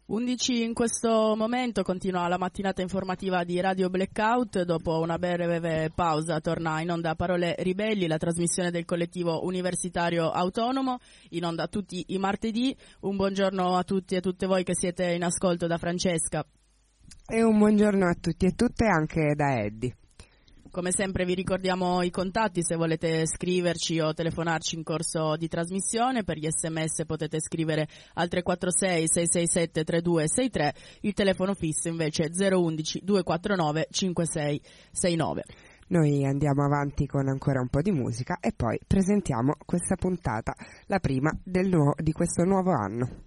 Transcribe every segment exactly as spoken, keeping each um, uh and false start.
undici in questo momento, continua la mattinata informativa di Radio Blackout. Dopo una breve pausa torna in onda Parole Ribelli, la trasmissione del collettivo universitario autonomo, in onda tutti i martedì. Un buongiorno a tutti e a tutte voi che siete in ascolto da Francesca. E un buongiorno a tutti e tutte anche da Eddie. Come sempre vi ricordiamo i contatti se volete scriverci o telefonarci in corso di trasmissione. Per gli sms potete scrivere al tre quattro sei sei sei sette tre due sei tre, il telefono fisso invece è zero uno uno due quattro nove cinque sei sei nove. Noi andiamo avanti con ancora un po' di musica e poi presentiamo questa puntata, la prima del nuovo, di questo nuovo anno.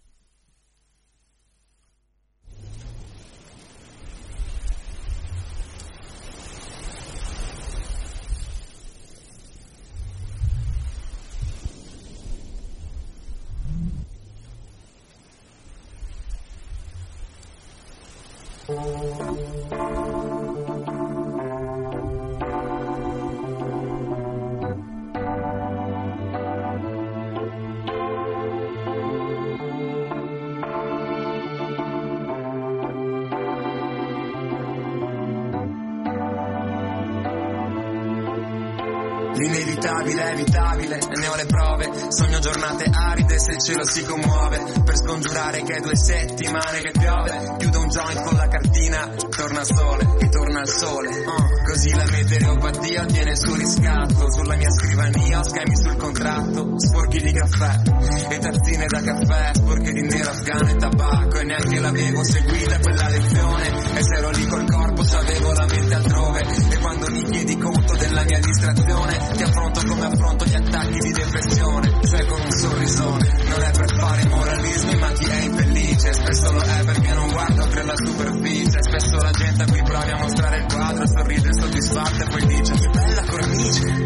L'inevitabile è evitabile, ne ho le prove. Sogno giornate aride se il cielo si commuove. Per scongiurare che è due settimane che piove, chiudo un joint con la cartina, torna sole, ritorna al sole. uh. Così la meteoropatia ottiene il suo riscatto. Sulla mia scrivania ho schemi sul contratto, sporchi di caffè e tazzine da caffè, sporche di nero afghano e tabacco. E neanche l'avevo seguita quella lezione, e se ero lì col corpo c'avevo la mente altrove. E quando mi chiedi conto della mia distrazione, ti affronto come affronto gli attacchi di depressione, cioè con un sorrisone. Non è per fare moralismi, ma chi è infelice spesso lo è perché non guarda oltre la superficie. Spesso la gente a cui provi a mostrare il quadro sorride insoddisfatta e poi dice: che bella cornice.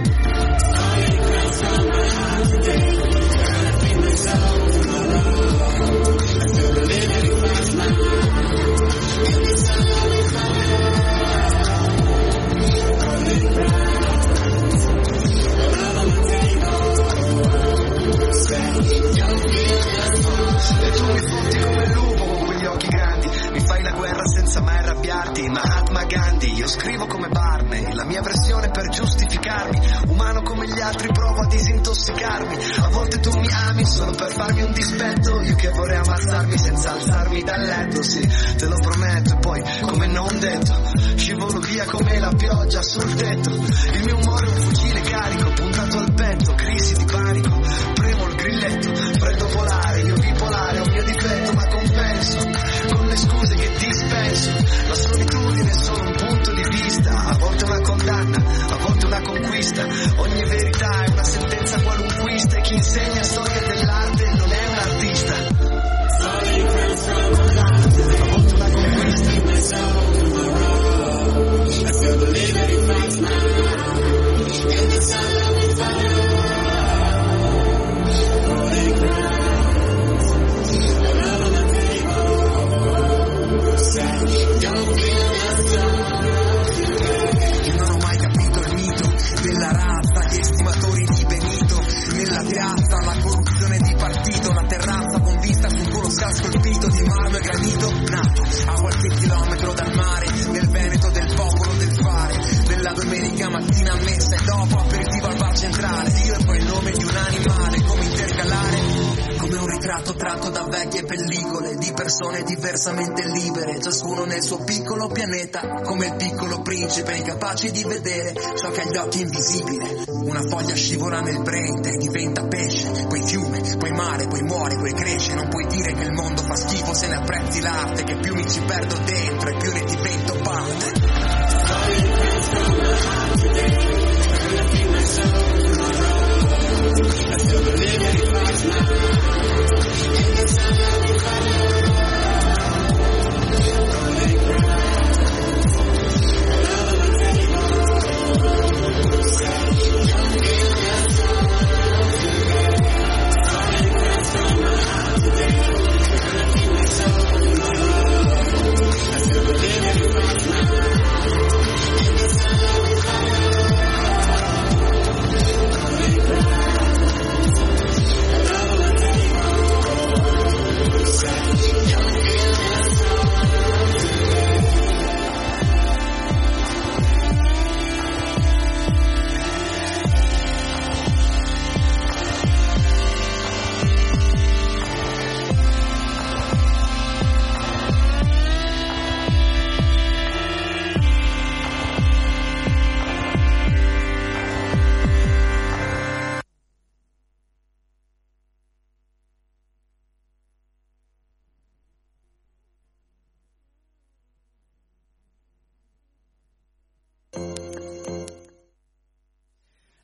E tu mi fotti come il lupo con quegli occhi grandi, mi fai la guerra senza mai arrabbiarti. Mahatma Gandhi, io scrivo come Barney, la mia versione per giustificarmi. Umano come gli altri provo a disintossicarmi. A volte tu mi ami solo per farmi un dispetto, io che vorrei ammazzarmi senza alzarmi dal letto. Sì, te lo prometto, e poi come non detto scivolo via come la pioggia sul tetto. Il mio umore è un fucile carico puntato al petto, crisi di panico, premo il grilletto, freddo polare, io bipolare, ho un mio difetto ma compenso con le scuse che dispenso. La solitudine è solo un punto di vista, a volte una condanna, a volte una conquista. Ogni verità è una sentenza qualunquista, e chi insegna storia dell'arte non è un artista. A volte una conquista. I feel the liberty fights now, and it's all over fire. Holy ground, love on the table, say, don't kill yourself. Io non ho mai capito il mito della razza, gli estimatori di Benito. Nella piazza la corruzione di partito, la terrazza con vista su un colossal scolpito di marmo e granito, nato a qualche chilometro dal mare, nel Veneto del popolo del fare, della domenica mattina a messa e dopo aperitivo al bar centrale. Io e poi il nome di un animale, come intercalare, come un ritratto tratto da vecchie pellicole di persone diversamente libere, ciascuno nel suo piccolo pianeta, come il piccolo principe incapace di vedere ciò che agli occhi è invisibile. Una foglia scivola nel brente e diventa pesce, poi fiume, poi mare, poi muore, poi cresce. Non puoi dire che il mondo fa schifo se ne apprezzi l'arte, che più mi ci perdo dentro e più ne divento parte. I feel the living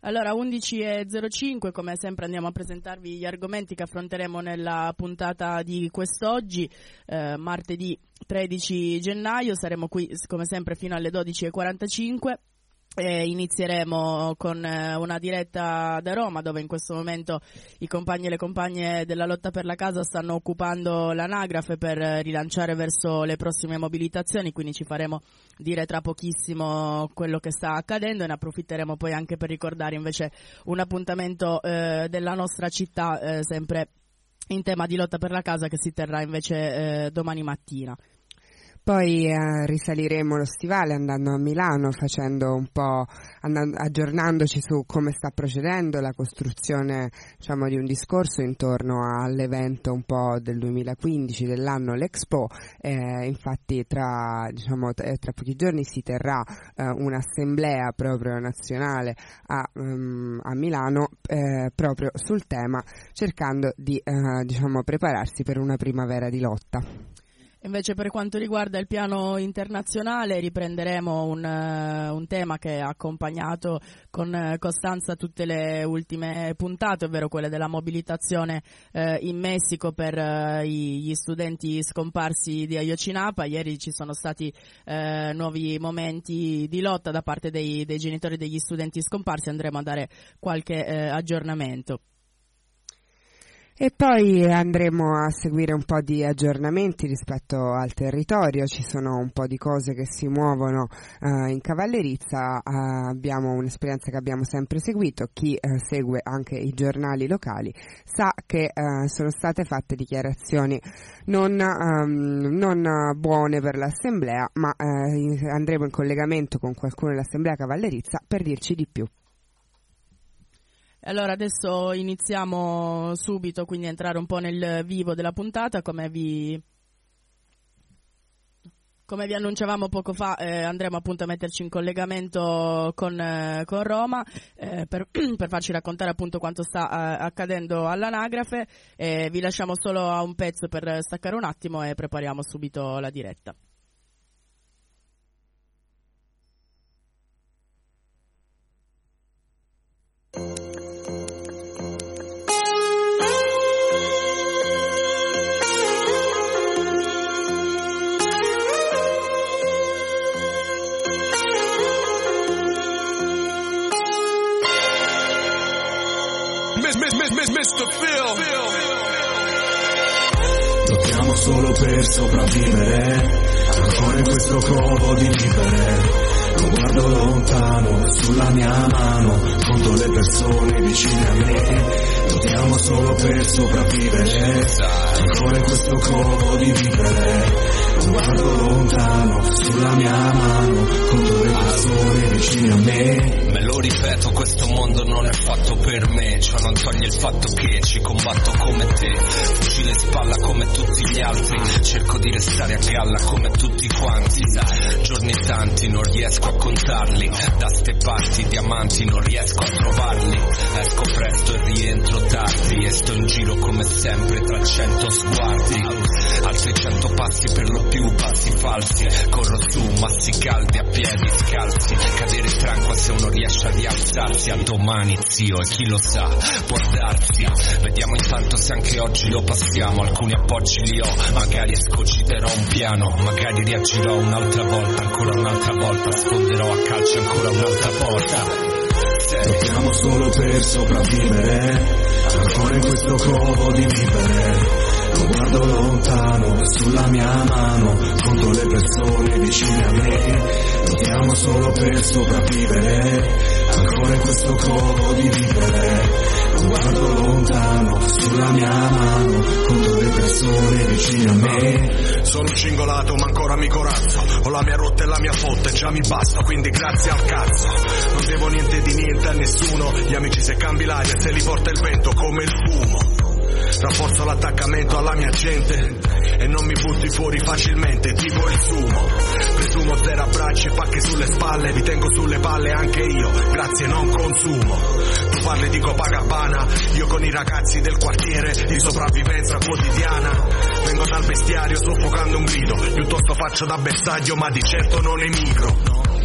Allora, undici e zero cinque, come sempre andiamo a presentarvi gli argomenti che affronteremo nella puntata di quest'oggi, eh, martedì tredici gennaio. Saremo qui come sempre fino alle dodici e quarantacinque. E inizieremo con una diretta da Roma, dove in questo momento i compagni e le compagne della lotta per la casa stanno occupando l'anagrafe per rilanciare verso le prossime mobilitazioni, quindi ci faremo dire tra pochissimo quello che sta accadendo e ne approfitteremo poi anche per ricordare invece un appuntamento eh, della nostra città, eh, sempre in tema di lotta per la casa, che si terrà invece eh, domani mattina. Poi eh, risaliremo lo stivale andando a Milano, facendo un po', andando, aggiornandoci su come sta procedendo la costruzione, diciamo, di un discorso intorno all'evento un po' del duemilaquindici dell'anno, l'Expo. Eh, infatti tra, diciamo, t- tra pochi giorni si terrà eh, un'assemblea proprio nazionale a, um, a Milano eh, proprio sul tema, cercando di eh, diciamo, prepararsi per una primavera di lotta. Invece per quanto riguarda il piano internazionale riprenderemo un, uh, un tema che ha accompagnato con uh, costanza tutte le ultime puntate, ovvero quelle della mobilitazione uh, in Messico per uh, gli studenti scomparsi di Ayotzinapa. Ieri ci sono stati uh, nuovi momenti di lotta da parte dei, dei genitori degli studenti scomparsi, andremo a dare qualche uh, aggiornamento. E poi andremo a seguire un po' di aggiornamenti rispetto al territorio. Ci sono un po' di cose che si muovono uh, in cavallerizza. Uh, abbiamo un'esperienza che abbiamo sempre seguito. Chi uh, segue anche i giornali locali sa che uh, sono state fatte dichiarazioni non, um, non buone per l'assemblea, ma uh, andremo in collegamento con qualcuno dell'assemblea cavallerizza per dirci di più. Allora adesso iniziamo subito, quindi a entrare un po' nel vivo della puntata. Come vi, come vi annunciavamo poco fa, eh, andremo appunto a metterci in collegamento con, eh, con Roma eh, per, per farci raccontare appunto quanto sta eh, accadendo all'anagrafe. Eh, vi lasciamo solo a un pezzo per staccare un attimo e prepariamo subito la diretta. mister Phil. Lottiamo solo per sopravvivere, ancora in questo covo di vivere. Lo guardo lontano, sulla mia mano, conto le persone vicine a me. Lottiamo solo per sopravvivere, ancora in questo covo di vivere. Lo guardo lontano, sulla mia mano, conto le persone vicine a me. Me lo ripeto, questo mondo non è fatto per me. Ciò non toglie il fatto che ci combatto come te. Fucile in spalla come tutti gli altri, cerco di restare a galla come tutti quanti. Giorni tanti non riesco a contarli, da ste parti diamanti non riesco a trovarli. Esco presto e rientro tardi, e sto in giro come sempre tra cento sguardi. Altri cento passi, per lo più passi falsi. Corro su massi caldi a piedi scalzi, cadere tranquillo se uno riesce a rialzarsi. A domani zio, e chi lo sa, può darsi. Vediamo intanto se anche oggi lo passiamo. Alcuni appoggi li ho, magari escogiterò un piano, magari reagirò un'altra volta, ancora un'altra volta, sfonderò a calcio ancora un'altra volta. Lottiamo solo per sopravvivere, ancora in questo covo di vivere. Lo guardo lontano, sulla mia mano, conto le persone vicine a me. Lottiamo solo per sopravvivere, ancora in questo covo di vivere. Lo guardo lontano, sulla mia mano, conto le persone vicine a me. Sono cingolato ma ancora mi corazzo, ho la mia rotta e la mia fotta e già mi basta, quindi grazie al cazzo. Non devo niente di niente a nessuno, gli amici se cambi l'aria se li porta il vento come il fumo. Rafforzo l'attaccamento alla mia gente e non mi butti fuori facilmente, tipo il sumo. Presumo zero abbracci e pacche sulle spalle, vi tengo sulle palle anche io, grazie non consumo. Tu parli di Copacabana, io con i ragazzi del quartiere, di sopravvivenza quotidiana. Vengo dal bestiario soffocando un grido, piuttosto faccio da bersaglio ma di certo non emigro.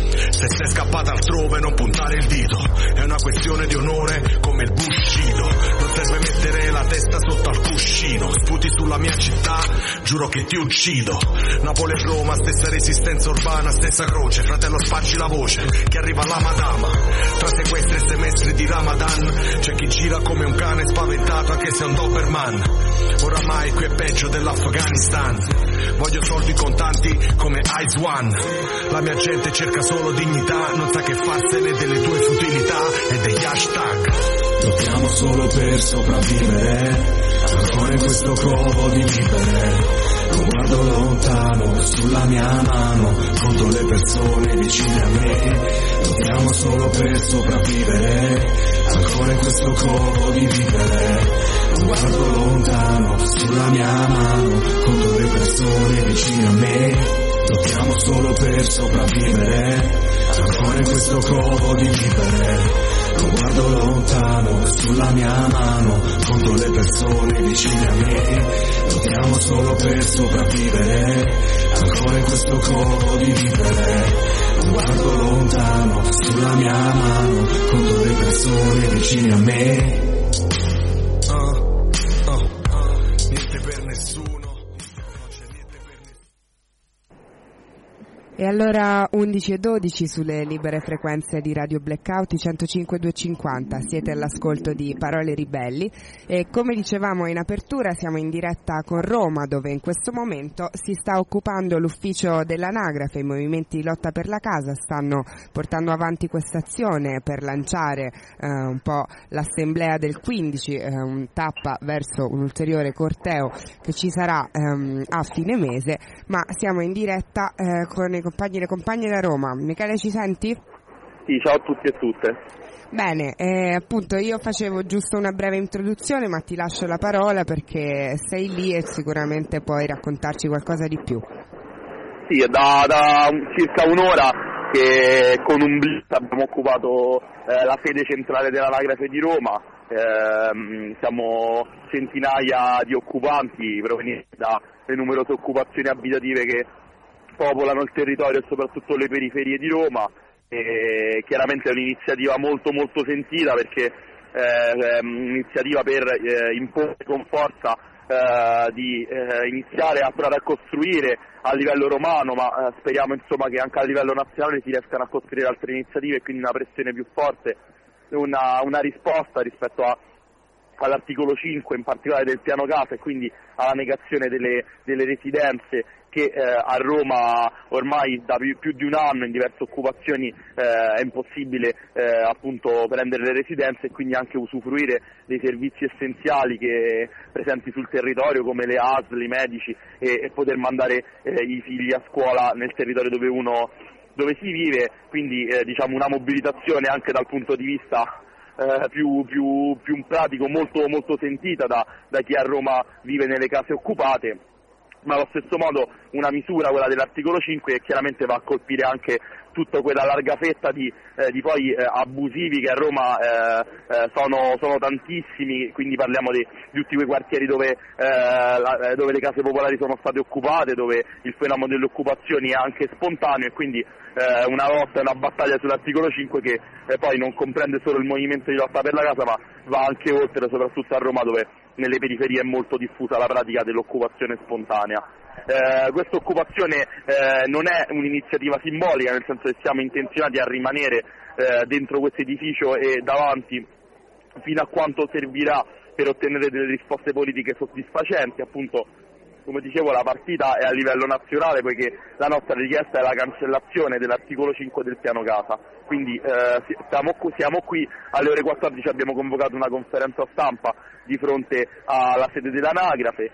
Se sei scappata altrove non puntare il dito, è una questione di onore come il Bushido. Non serve mettere la testa sotto al cuscino, sputi sulla mia città, giuro che ti uccido. Napoli e Roma, stessa resistenza urbana, stessa croce, fratello spacci la voce, che arriva la madama. Tra sequestri e semestri di Ramadan, c'è chi gira come un cane spaventato anche se è un Doberman. Oramai qui è peggio dell'Afghanistan, voglio soldi contanti come Ice One. La mia gente cerca solo dignità, non sa che farsene delle tue futilità e degli hashtag. Lottiamo solo per sopravvivere, ancora in questo covo di vivere. Lo guardo lontano, sulla mia mano, conto le persone vicine a me. Lottiamo solo per sopravvivere, ancora in questo covo di vivere. Lo guardo lontano, sulla mia mano, conto le persone vicine a me. Lottiamo solo per sopravvivere, ancora in questo covo di vivere. Lo guardo lontano, sulla mia mano, conto le persone vicine a me. Lottiamo solo per sopravvivere, ancora in questo covo di vivere. Lo guardo lontano, sulla mia mano, conto le persone vicine a me. Uh, uh, uh, niente per nessuno. E allora undici e dodici sulle libere frequenze di Radio Blackout centocinque duecentocinquanta, siete all'ascolto di Parole Ribelli e come dicevamo in apertura siamo in diretta con Roma, dove in questo momento si sta occupando l'ufficio dell'anagrafe. I movimenti di lotta per la casa stanno portando avanti questa azione per lanciare eh, un po' l'assemblea del quindici, eh, un tappa verso un ulteriore corteo che ci sarà ehm, a fine mese, ma siamo in diretta eh, con i compagni e le compagne da Roma. Michele, ci senti? Sì, ciao a tutti e tutte. Bene, eh, appunto io facevo giusto una breve introduzione, ma ti lascio la parola perché sei lì e sicuramente puoi raccontarci qualcosa di più. Sì, è da, da circa un'ora che con un blitz abbiamo occupato eh, la sede centrale dell'anagrafe di Roma. Eh, siamo centinaia di occupanti provenienti dalle numerose occupazioni abitative che popolano il territorio e soprattutto le periferie di Roma. E chiaramente è un'iniziativa molto molto sentita perché eh, è un'iniziativa per eh, imporre con forza eh, di eh, iniziare a provare a costruire a livello romano, ma eh, speriamo insomma che anche a livello nazionale si riescano a costruire altre iniziative e quindi una pressione più forte, una, una risposta rispetto a all'articolo cinque in particolare del piano casa e quindi alla negazione delle, delle residenze che eh, a Roma ormai da più, più di un anno in diverse occupazioni eh, è impossibile eh, appunto prendere le residenze e quindi anche usufruire dei servizi essenziali che presenti sul territorio come le A S L, i medici e, e poter mandare eh, i figli a scuola nel territorio dove uno dove si vive, quindi eh, diciamo una mobilitazione anche dal punto di vista Eh, più, più, più pratico, molto, molto sentita da, da chi a Roma vive nelle case occupate, ma allo stesso modo una misura, quella dell'articolo cinque, che chiaramente va a colpire anche tutta quella larga fetta di, eh, di poi eh, abusivi che a Roma eh, eh, sono, sono tantissimi, quindi parliamo di, di tutti quei quartieri dove, eh, la, dove le case popolari sono state occupate, dove il fenomeno delle occupazioni è anche spontaneo e quindi eh, una lotta, una battaglia sull'articolo cinque che eh, poi non comprende solo il movimento di lotta per la casa ma va anche oltre, soprattutto a Roma dove nelle periferie è molto diffusa la pratica dell'occupazione spontanea. Eh, questa occupazione eh, non è un'iniziativa simbolica, nel senso che siamo intenzionati a rimanere eh, dentro questo edificio e davanti fino a quanto servirà per ottenere delle risposte politiche soddisfacenti. Appunto, come dicevo, la partita è a livello nazionale poiché la nostra richiesta è la cancellazione dell'articolo cinque del piano casa. Quindi eh, siamo, siamo qui, alle ore quattordici abbiamo convocato una conferenza stampa di fronte alla sede dell'anagrafe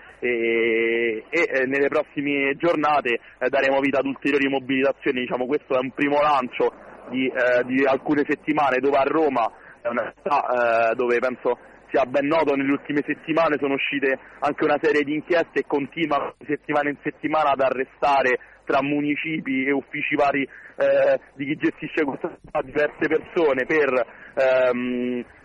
e, e, e nelle prossime giornate eh, daremo vita ad ulteriori mobilitazioni. Diciamo, questo è un primo lancio di, eh, di alcune settimane dove a Roma è una città eh, dove penso sia ben noto nelle ultime settimane sono uscite anche una serie di inchieste e continuano di settimana in settimana ad arrestare tra municipi e uffici vari eh, di chi gestisce questa diverse persone per ehm,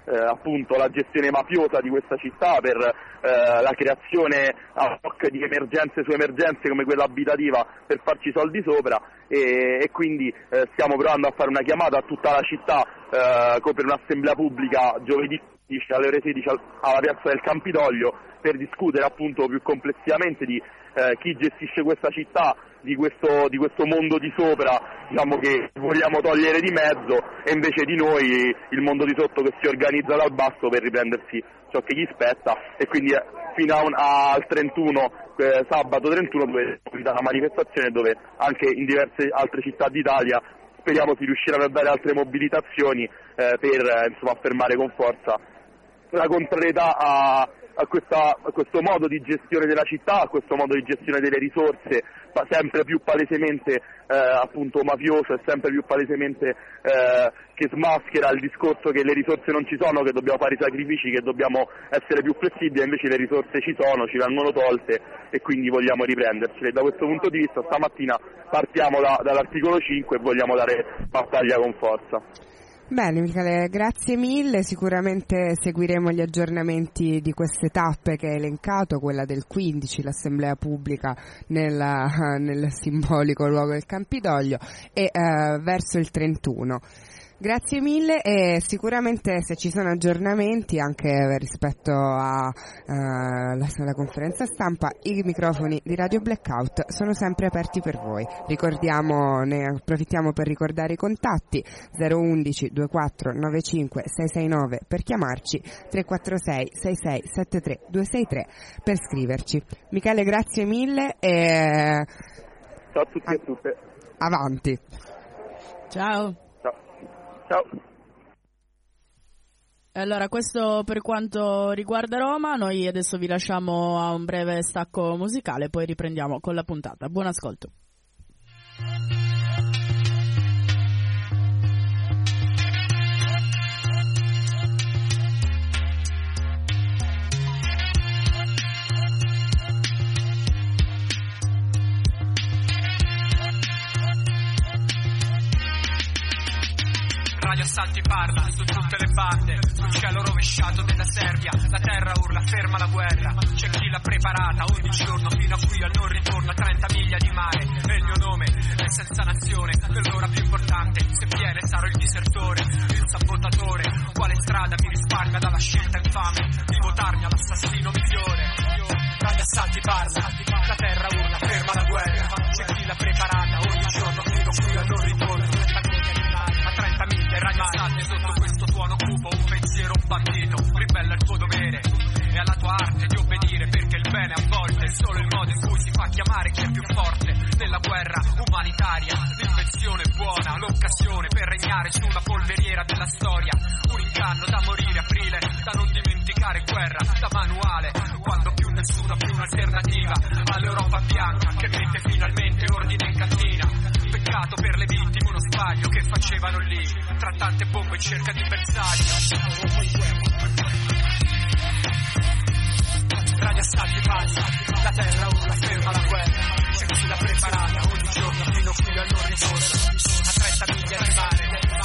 eh, appunto la gestione mafiosa di questa città, per eh, la creazione a hoc di emergenze su emergenze come quella abitativa per farci soldi sopra, e, e quindi eh, stiamo provando a fare una chiamata a tutta la città eh, per un'assemblea pubblica giovedì alle ore sedici alla piazza del Campidoglio, per discutere appunto più complessivamente di eh, chi gestisce questa città, di questo, di questo mondo di sopra, diciamo, che vogliamo togliere di mezzo, e invece di noi il mondo di sotto che si organizza dal basso per riprendersi ciò che gli spetta. E quindi eh, fino a un, a, al trentuno, eh, sabato trentuno, dove è una manifestazione dove anche in diverse altre città d'Italia speriamo si riusciranno a dare altre mobilitazioni eh, per eh, insomma, affermare con forza la contrarietà a, a, questa, a questo modo di gestione della città, a questo modo di gestione delle risorse, sempre più palesemente eh, appunto mafioso, e sempre più palesemente eh, che smaschera il discorso che le risorse non ci sono, che dobbiamo fare i sacrifici, che dobbiamo essere più flessibili, invece le risorse ci sono, ci vengono tolte, e quindi vogliamo riprendercele. Da questo punto di vista stamattina partiamo da, dall'articolo cinque e vogliamo dare battaglia con forza. Bene Michele, grazie mille, sicuramente seguiremo gli aggiornamenti di queste tappe che hai elencato, quella del quindici, l'assemblea pubblica nella, nel simbolico luogo del Campidoglio, e eh, verso il trentuno. Grazie mille, e sicuramente se ci sono aggiornamenti anche rispetto a uh, la, la conferenza stampa, i microfoni di Radio Blackout sono sempre aperti per voi. Ricordiamo, ne approfittiamo per ricordare i contatti: zero undici ventiquattro novantacinque seicentosessantanove per chiamarci, tre quattro sei sei sei sette tre due sei tre per scriverci. Michele, grazie mille e ciao a tutti e a tutte. Avanti. Ciao. Ciao. Allora, questo per quanto riguarda Roma. Noi adesso vi lasciamo a un breve stacco musicale, poi riprendiamo con la puntata. Buon ascolto. Radio Assalti parla su tutte le bande, sul cielo rovesciato della Serbia, la terra urla ferma la guerra, c'è chi l'ha preparata ogni giorno fino a qui al non ritorno, a trenta miglia di mare, e il mio nome è senza nazione, per l'ora più importante, se viene sarò il disertore, il sabotatore, quale strada mi risparmia dalla scelta infame di votarmi all'assassino migliore. Radio Assalti parla, la terra urla ferma la guerra, c'è chi l'ha preparata ogni giorno fino a qui al non ritorno, trenta miglia Radio Assalti, sotto questo tuono cupo un pensiero, un bandito ribella il tuo dovere e alla tua arte di obbedire, perché il bene a volte è solo il modo in cui si fa chiamare chi è più forte. Nella guerra umanitaria l'invenzione è buona, l'occasione per regnare su una polveriera della storia, un inganno da morire, aprile da non dimenticare, guerra da manuale quando più nessuno ha più un'alternativa all'Europa bianca che mette finalmente ordine in cantina. Peccato per le vittime, uno sbaglio che facevano lì tra tante bombe in cerca di bersaglio. Radio Assalti passa, la terra urla ferma la guerra, c'è chi l'ha preparata ogni giorno fino qui al non ritorno, a trenta miglia di mare,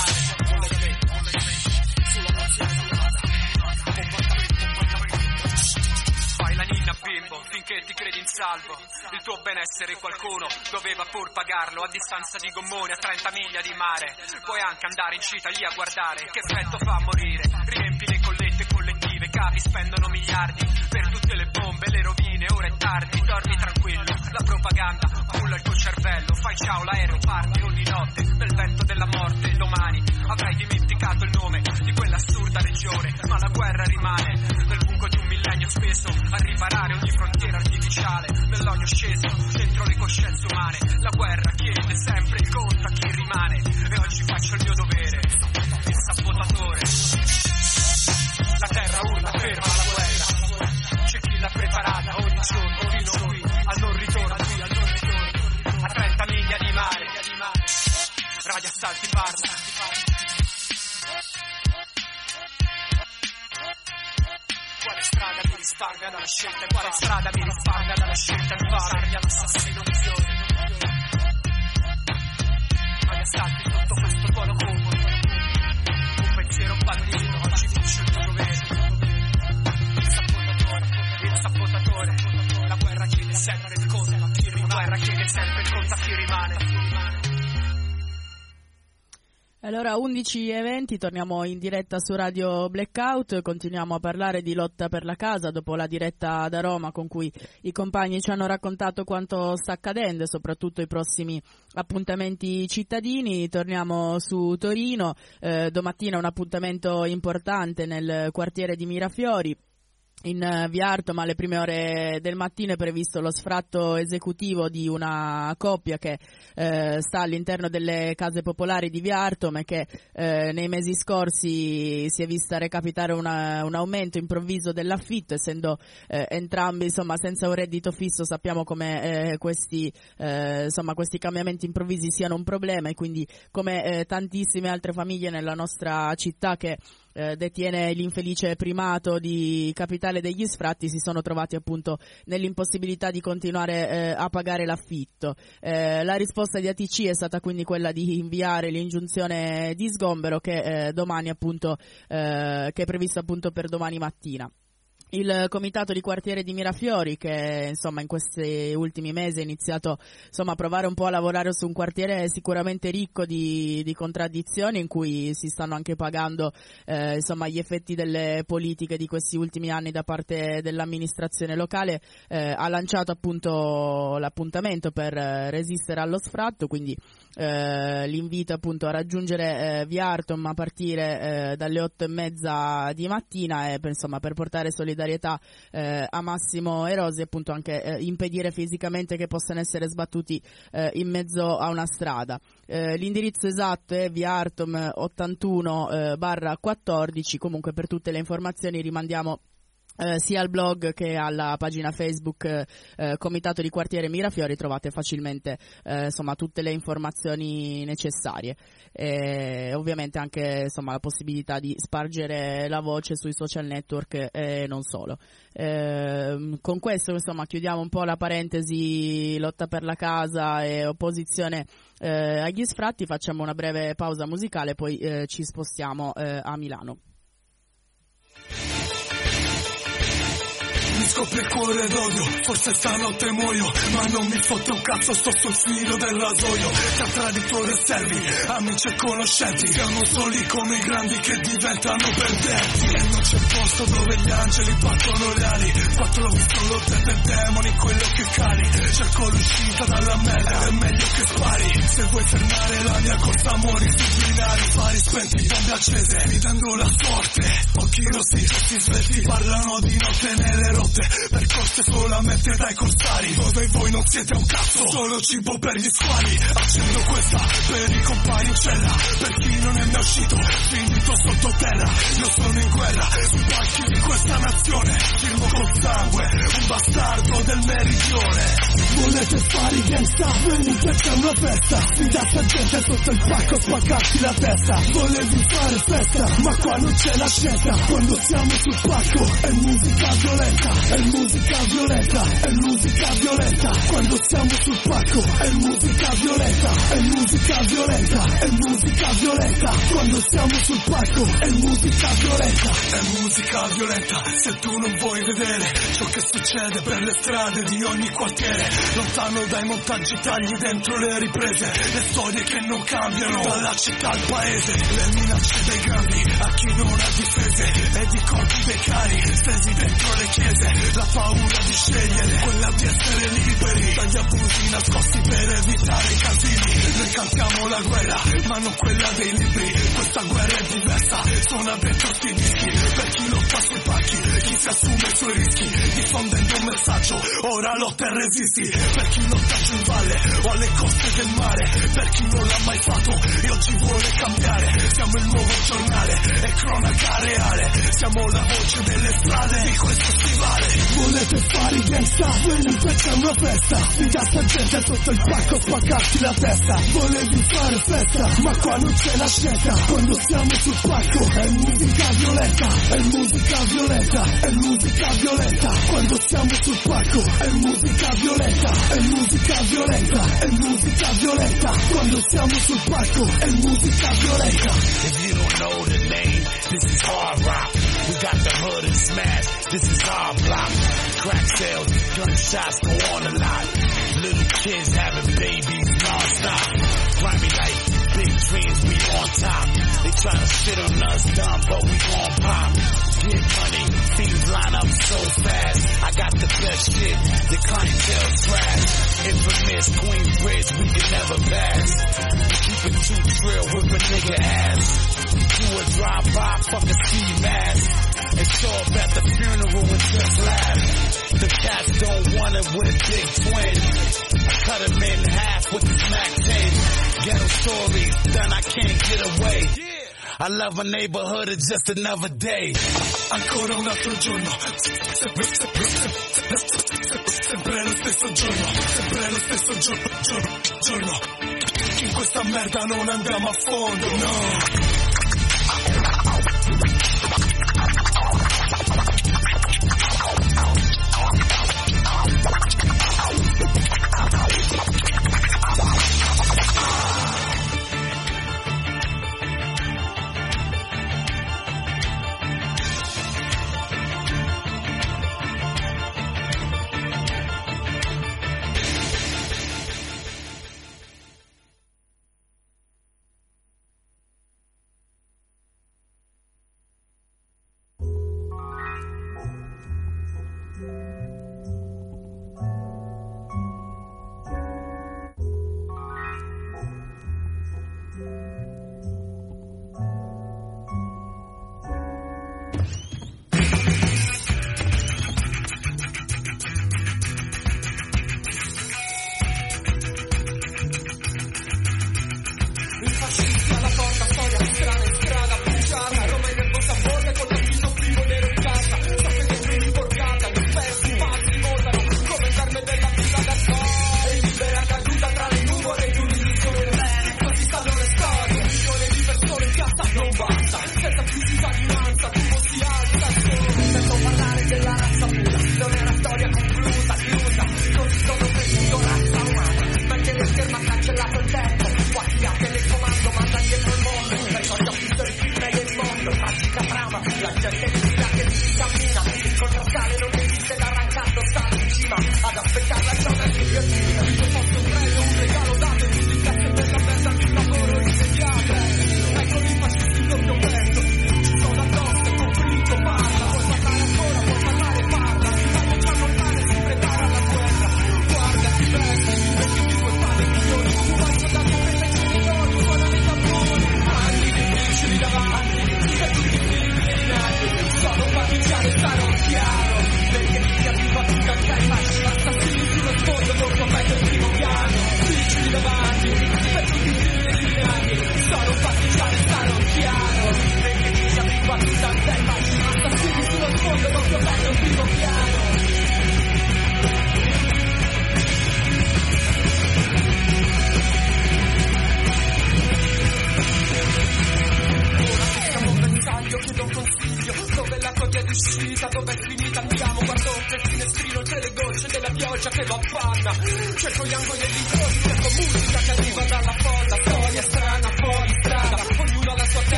fai la ninna bimbo finché ti credi in salvo, il tuo benessere qualcuno doveva pur pagarlo, a distanza di gommone a trenta miglia di mare, puoi anche andare in città lì a guardare che effetto fa morire, riempi le collette collettive, capi spendono miliardi per tutte le bombe, le rovine, ora è tardi, dormi tranquillo, la propaganda culla il tuo cervello, fai ciao l'aereo parte ogni notte nel vento della morte, domani avrai dimenticato il nome di quell'assurda regione, ma la guerra rimane nel buco di un millennio speso a riparare ogni frontiera artificiale, nell'odio sceso dentro le coscienze umane, la guerra chiede sempre il conto a chi rimane, e oggi faccio il mio dovere, il sabotatore. La terra urla ferma la guerra, c'è chi l'ha preparata ogni giorno fino qui al non ritorno, qui al non ritorno, a trenta miglia di mare. Radio Assalti parla. Quale strada mi risparmia dalla scelta, quale strada mi risparmia dalla scelta infame all'assassino migliore. Radio Assalti sotto questo tuono cupo, un pensiero bandito, oggi faccio il chiede sempre il conta chi rimane. Allora undici e venti, torniamo in diretta su Radio Blackout, continuiamo a parlare di lotta per la casa dopo la diretta da Roma con cui i compagni ci hanno raccontato quanto sta accadendo e soprattutto i prossimi appuntamenti cittadini. Torniamo su Torino, eh, domattina un appuntamento importante nel quartiere di Mirafiori. In via Artoma alle prime ore del mattino è previsto lo sfratto esecutivo di una coppia che eh, sta all'interno delle case popolari di via Artoma e che eh, nei mesi scorsi si è vista recapitare una, un aumento improvviso dell'affitto, essendo eh, entrambi insomma senza un reddito fisso. Sappiamo come eh, questi eh, insomma questi cambiamenti improvvisi siano un problema, e quindi come eh, tantissime altre famiglie nella nostra città che Eh, detiene l'infelice primato di capitale degli sfratti si sono trovati appunto nell'impossibilità di continuare eh, a pagare l'affitto. Eh, la risposta di A T C è stata quindi quella di inviare l'ingiunzione di sgombero che eh, domani appunto eh, che è previsto appunto per domani mattina. Il comitato di quartiere di Mirafiori, che insomma in questi ultimi mesi ha iniziato insomma a provare un po' a lavorare su un quartiere sicuramente ricco di, di contraddizioni, in cui si stanno anche pagando eh, insomma gli effetti delle politiche di questi ultimi anni da parte dell'amministrazione locale, eh, ha lanciato appunto l'appuntamento per resistere allo sfratto, quindi eh, l'invito appunto a raggiungere eh, via Artom a partire eh, dalle otto e mezza di mattina e per, insomma per portare solidarietà eh, a Massimo Erosi, appunto anche eh, impedire fisicamente che possano essere sbattuti eh, in mezzo a una strada. Eh, l'indirizzo esatto è via Artom ottantuno eh, barra quattordici. Comunque per tutte le informazioni rimandiamo Eh, sia al blog che alla pagina Facebook eh, Comitato di Quartiere Mirafiori. Trovate facilmente eh, insomma tutte le informazioni necessarie e ovviamente anche insomma la possibilità di spargere la voce sui social network e non solo. Eh, con questo insomma chiudiamo un po' la parentesi lotta per la casa e opposizione eh, agli sfratti. Facciamo una breve pausa musicale, poi eh, ci spostiamo eh, a Milano. Mi scoppia il cuore d'odio, forse stanotte muoio, ma non mi fotte un cazzo, sto sul filo del rasoio. Tra traditori e servi, amici e conoscenti, siamo soli come i grandi che diventano perdenti. E non c'è posto dove gli angeli battono le ali, quattro l'ho visto lotte dei demoni, quello che cali. Cerco l'uscita dalla merda, è meglio che spari. Se vuoi fermare la mia corsa muori sui binari, fari spenti, bombe accese, ridendo la sorte. Occhi rossi, si svelti, parlano di notte nelle rotte, percorse solamente dai corsari, dove voi non siete un cazzo, solo cibo per gli squali. Accendo questa per i compagni in cella, per chi non è mai uscito, finito sottoterra. Io sono in guerra, sui palchi di questa nazione, firmo col sangue, un bastardo del meridione. Volete fare i gangsta, venite c'è una festa, sfidate gente sotto il pacco, spaccarti la testa. Volevi fare festa, ma qua non c'è la scelta, quando siamo sul pacco è musica violenta. È musica violenta, è musica violenta, quando siamo sul pacco è musica violenta, è musica violenta, è musica violenta, quando siamo sul palco è musica violenta, è musica violenta. Se tu non vuoi vedere ciò che succede per le strade di ogni quartiere, lontano dai montaggi tagli dentro le riprese, le storie che non cambiano dalla città al paese, le minacce dei grandi a chi non ha difese e di corpi dei cari stesi dentro le chiese. La paura di scegliere, quella di essere liberi dagli abusi nascosti per evitare i casini. Noi cantiamo la guerra, ma non quella dei libri. Questa guerra è diversa, suona dentro sti dischi. Per chi lotta sui palchi, chi si assume i suoi rischi, diffondendo un messaggio, ora lotta e resisti. Per chi lotta giù in valle o alle coste del mare, per chi non l'ha mai fatto e oggi vuole cambiare. Siamo il nuovo giornale e cronaca reale, siamo la voce delle strade di questo stivale. Volete fare i gangsta, venite c'è una festa, sfidate gente sotto il pacco, spaccarti la testa. Volevi fare festa, ma qua non c'è la scelta, quando siamo sul pacco è musica violenta, è musica violenta, è musica violenta, quando siamo sul pacco è musica violenta, è musica violenta, è musica musica violenta, quando siamo sul palco è musica violenta. If you don't know the name, this is hard rock. We got the hood and smash, this is our block. Crack sales, gunshots go on a lot. Little kids having babies non-stop. Grimy like big dreams, we on top. They tryna shit on us dumb, but we gon' pop. Get money, things line up so fast. I got the best shit, the clientele trash. Infamous Queensbridge, we can never pass. Keep it too trill with a nigga ass. Do a drive-by, fuck a ski mask. And show up at the funeral and just laugh. The cats don't want it with a big twin. Cut him in half with the Mac ten. Ghetto stories, done I can't get away. I love a neighborhood, it's just another day. Ancora un altro giorno, sempre, sempre, sempre lo stesso giorno, sempre lo stesso giorno, giorno, giorno. In questa merda non andiamo a fondo, no.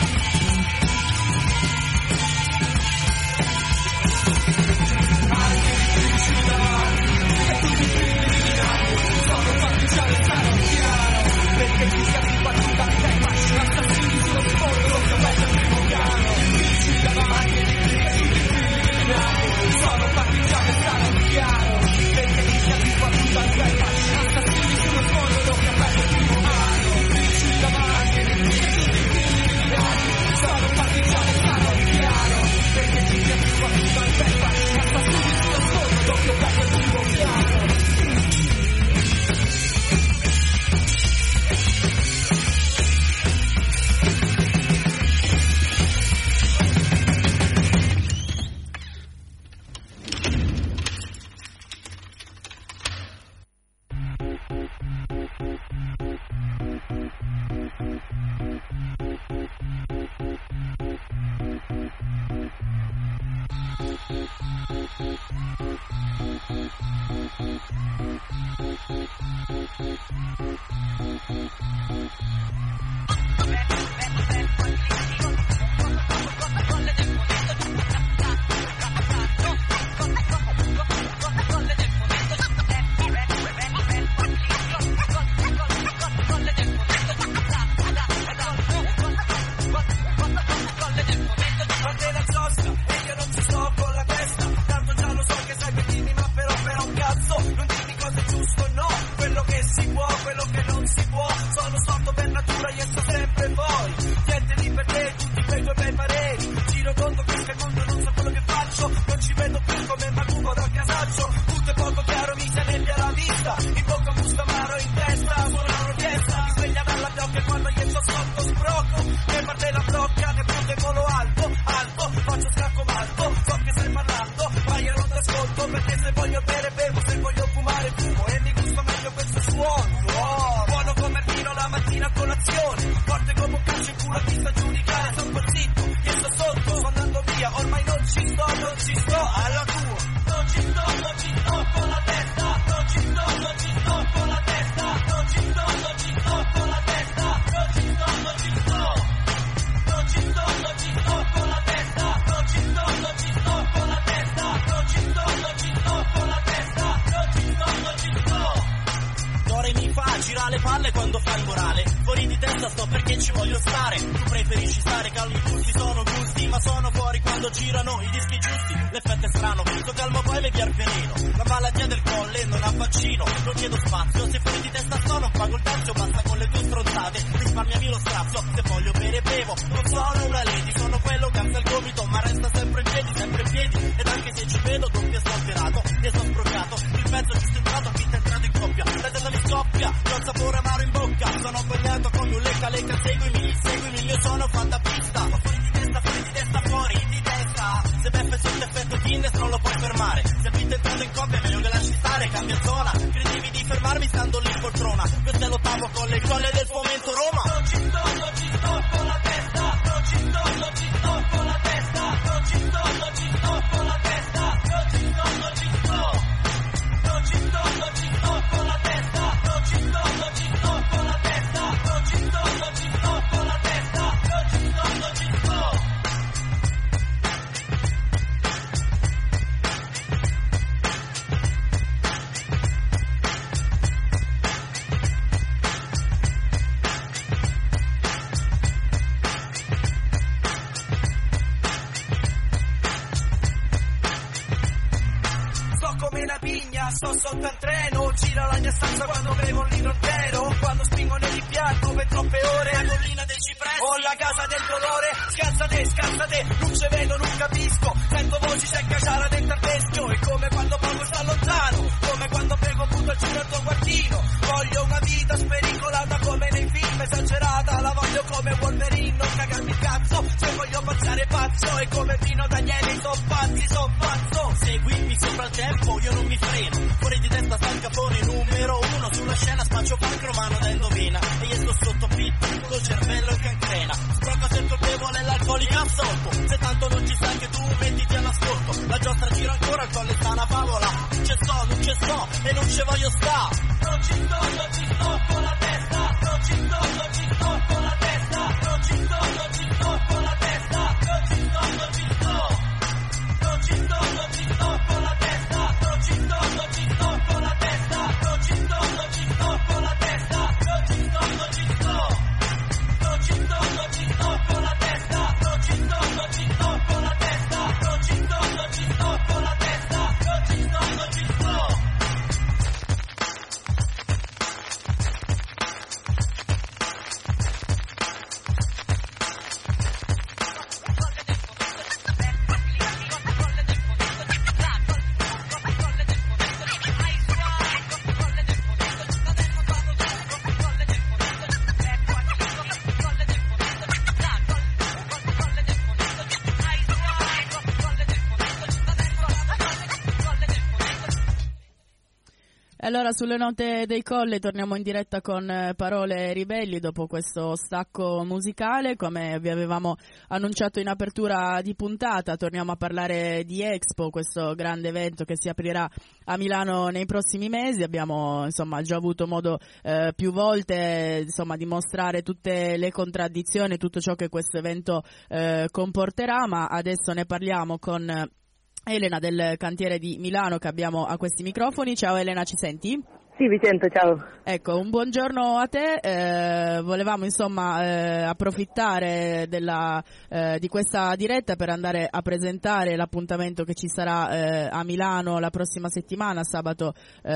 I sto sotto al treno, gira la mia stanza quando bevo un litro intero, quando spingo nell'impianto per troppe ore, la collina dei cipressi, ho la casa del dolore, scansate, scansate, non ce vedo, non capisco, sento voci, c'è cacciara dentro al teschio, è come quando poco sta lontano, come quando prego butto il giro al tuo guardino, voglio una vita spericolata come nei film, esagerata, la voglio come Wolverine, non cagarmi il cazzo, se voglio passare pazzo, è come Pino Daniele, so pazzi, so pazzo, seguimi sopra il tempo, io non mi freno, fuori di testa sta il capone numero uno, sulla scena spaccio punk romano da indovina, e io sto sotto pitto, col cervello in cancrena, sbrocco se il colpevole è l'alcolico assolto, se tanto non ci sta anche tu mettiti all'ascolto, la giostra gira ancora, il colle sta una favola, non c'è sto, non c'è sto, e non ci voglio sta, non ci sto, non ci sto con la testa, non ci sto, non ci sto con la testa, non ci sto, non ci sto con la testa, non ci sto, non ci sto, non ci sto, non ci sto con la testa, non ci sto, non ci sto con la testa, non ci sto, non ci sto con la testa, non ci sto, non ci sto, non ci sto, non ci sto con la testa, non ci sto, non ci sto con la testa, non ci sto, non ci sto con la testa, non ci sto, non ci sto. Allora, sulle note dei Colle torniamo in diretta con eh, Parole Ribelli dopo questo stacco musicale. Come vi avevamo annunciato in apertura di puntata, torniamo a parlare di Expo, questo grande evento che si aprirà a Milano nei prossimi mesi. Abbiamo insomma già avuto modo eh, più volte insomma di mostrare tutte le contraddizioni, tutto ciò che questo evento eh, comporterà, ma adesso ne parliamo con eh, Elena del cantiere di Milano che abbiamo a questi microfoni. Ciao Elena, ci senti? Sì, vi sento, ciao. Ecco, un buongiorno a te. Eh, volevamo insomma eh, approfittare della, eh, di questa diretta per andare a presentare l'appuntamento che ci sarà eh, a Milano la prossima settimana, sabato,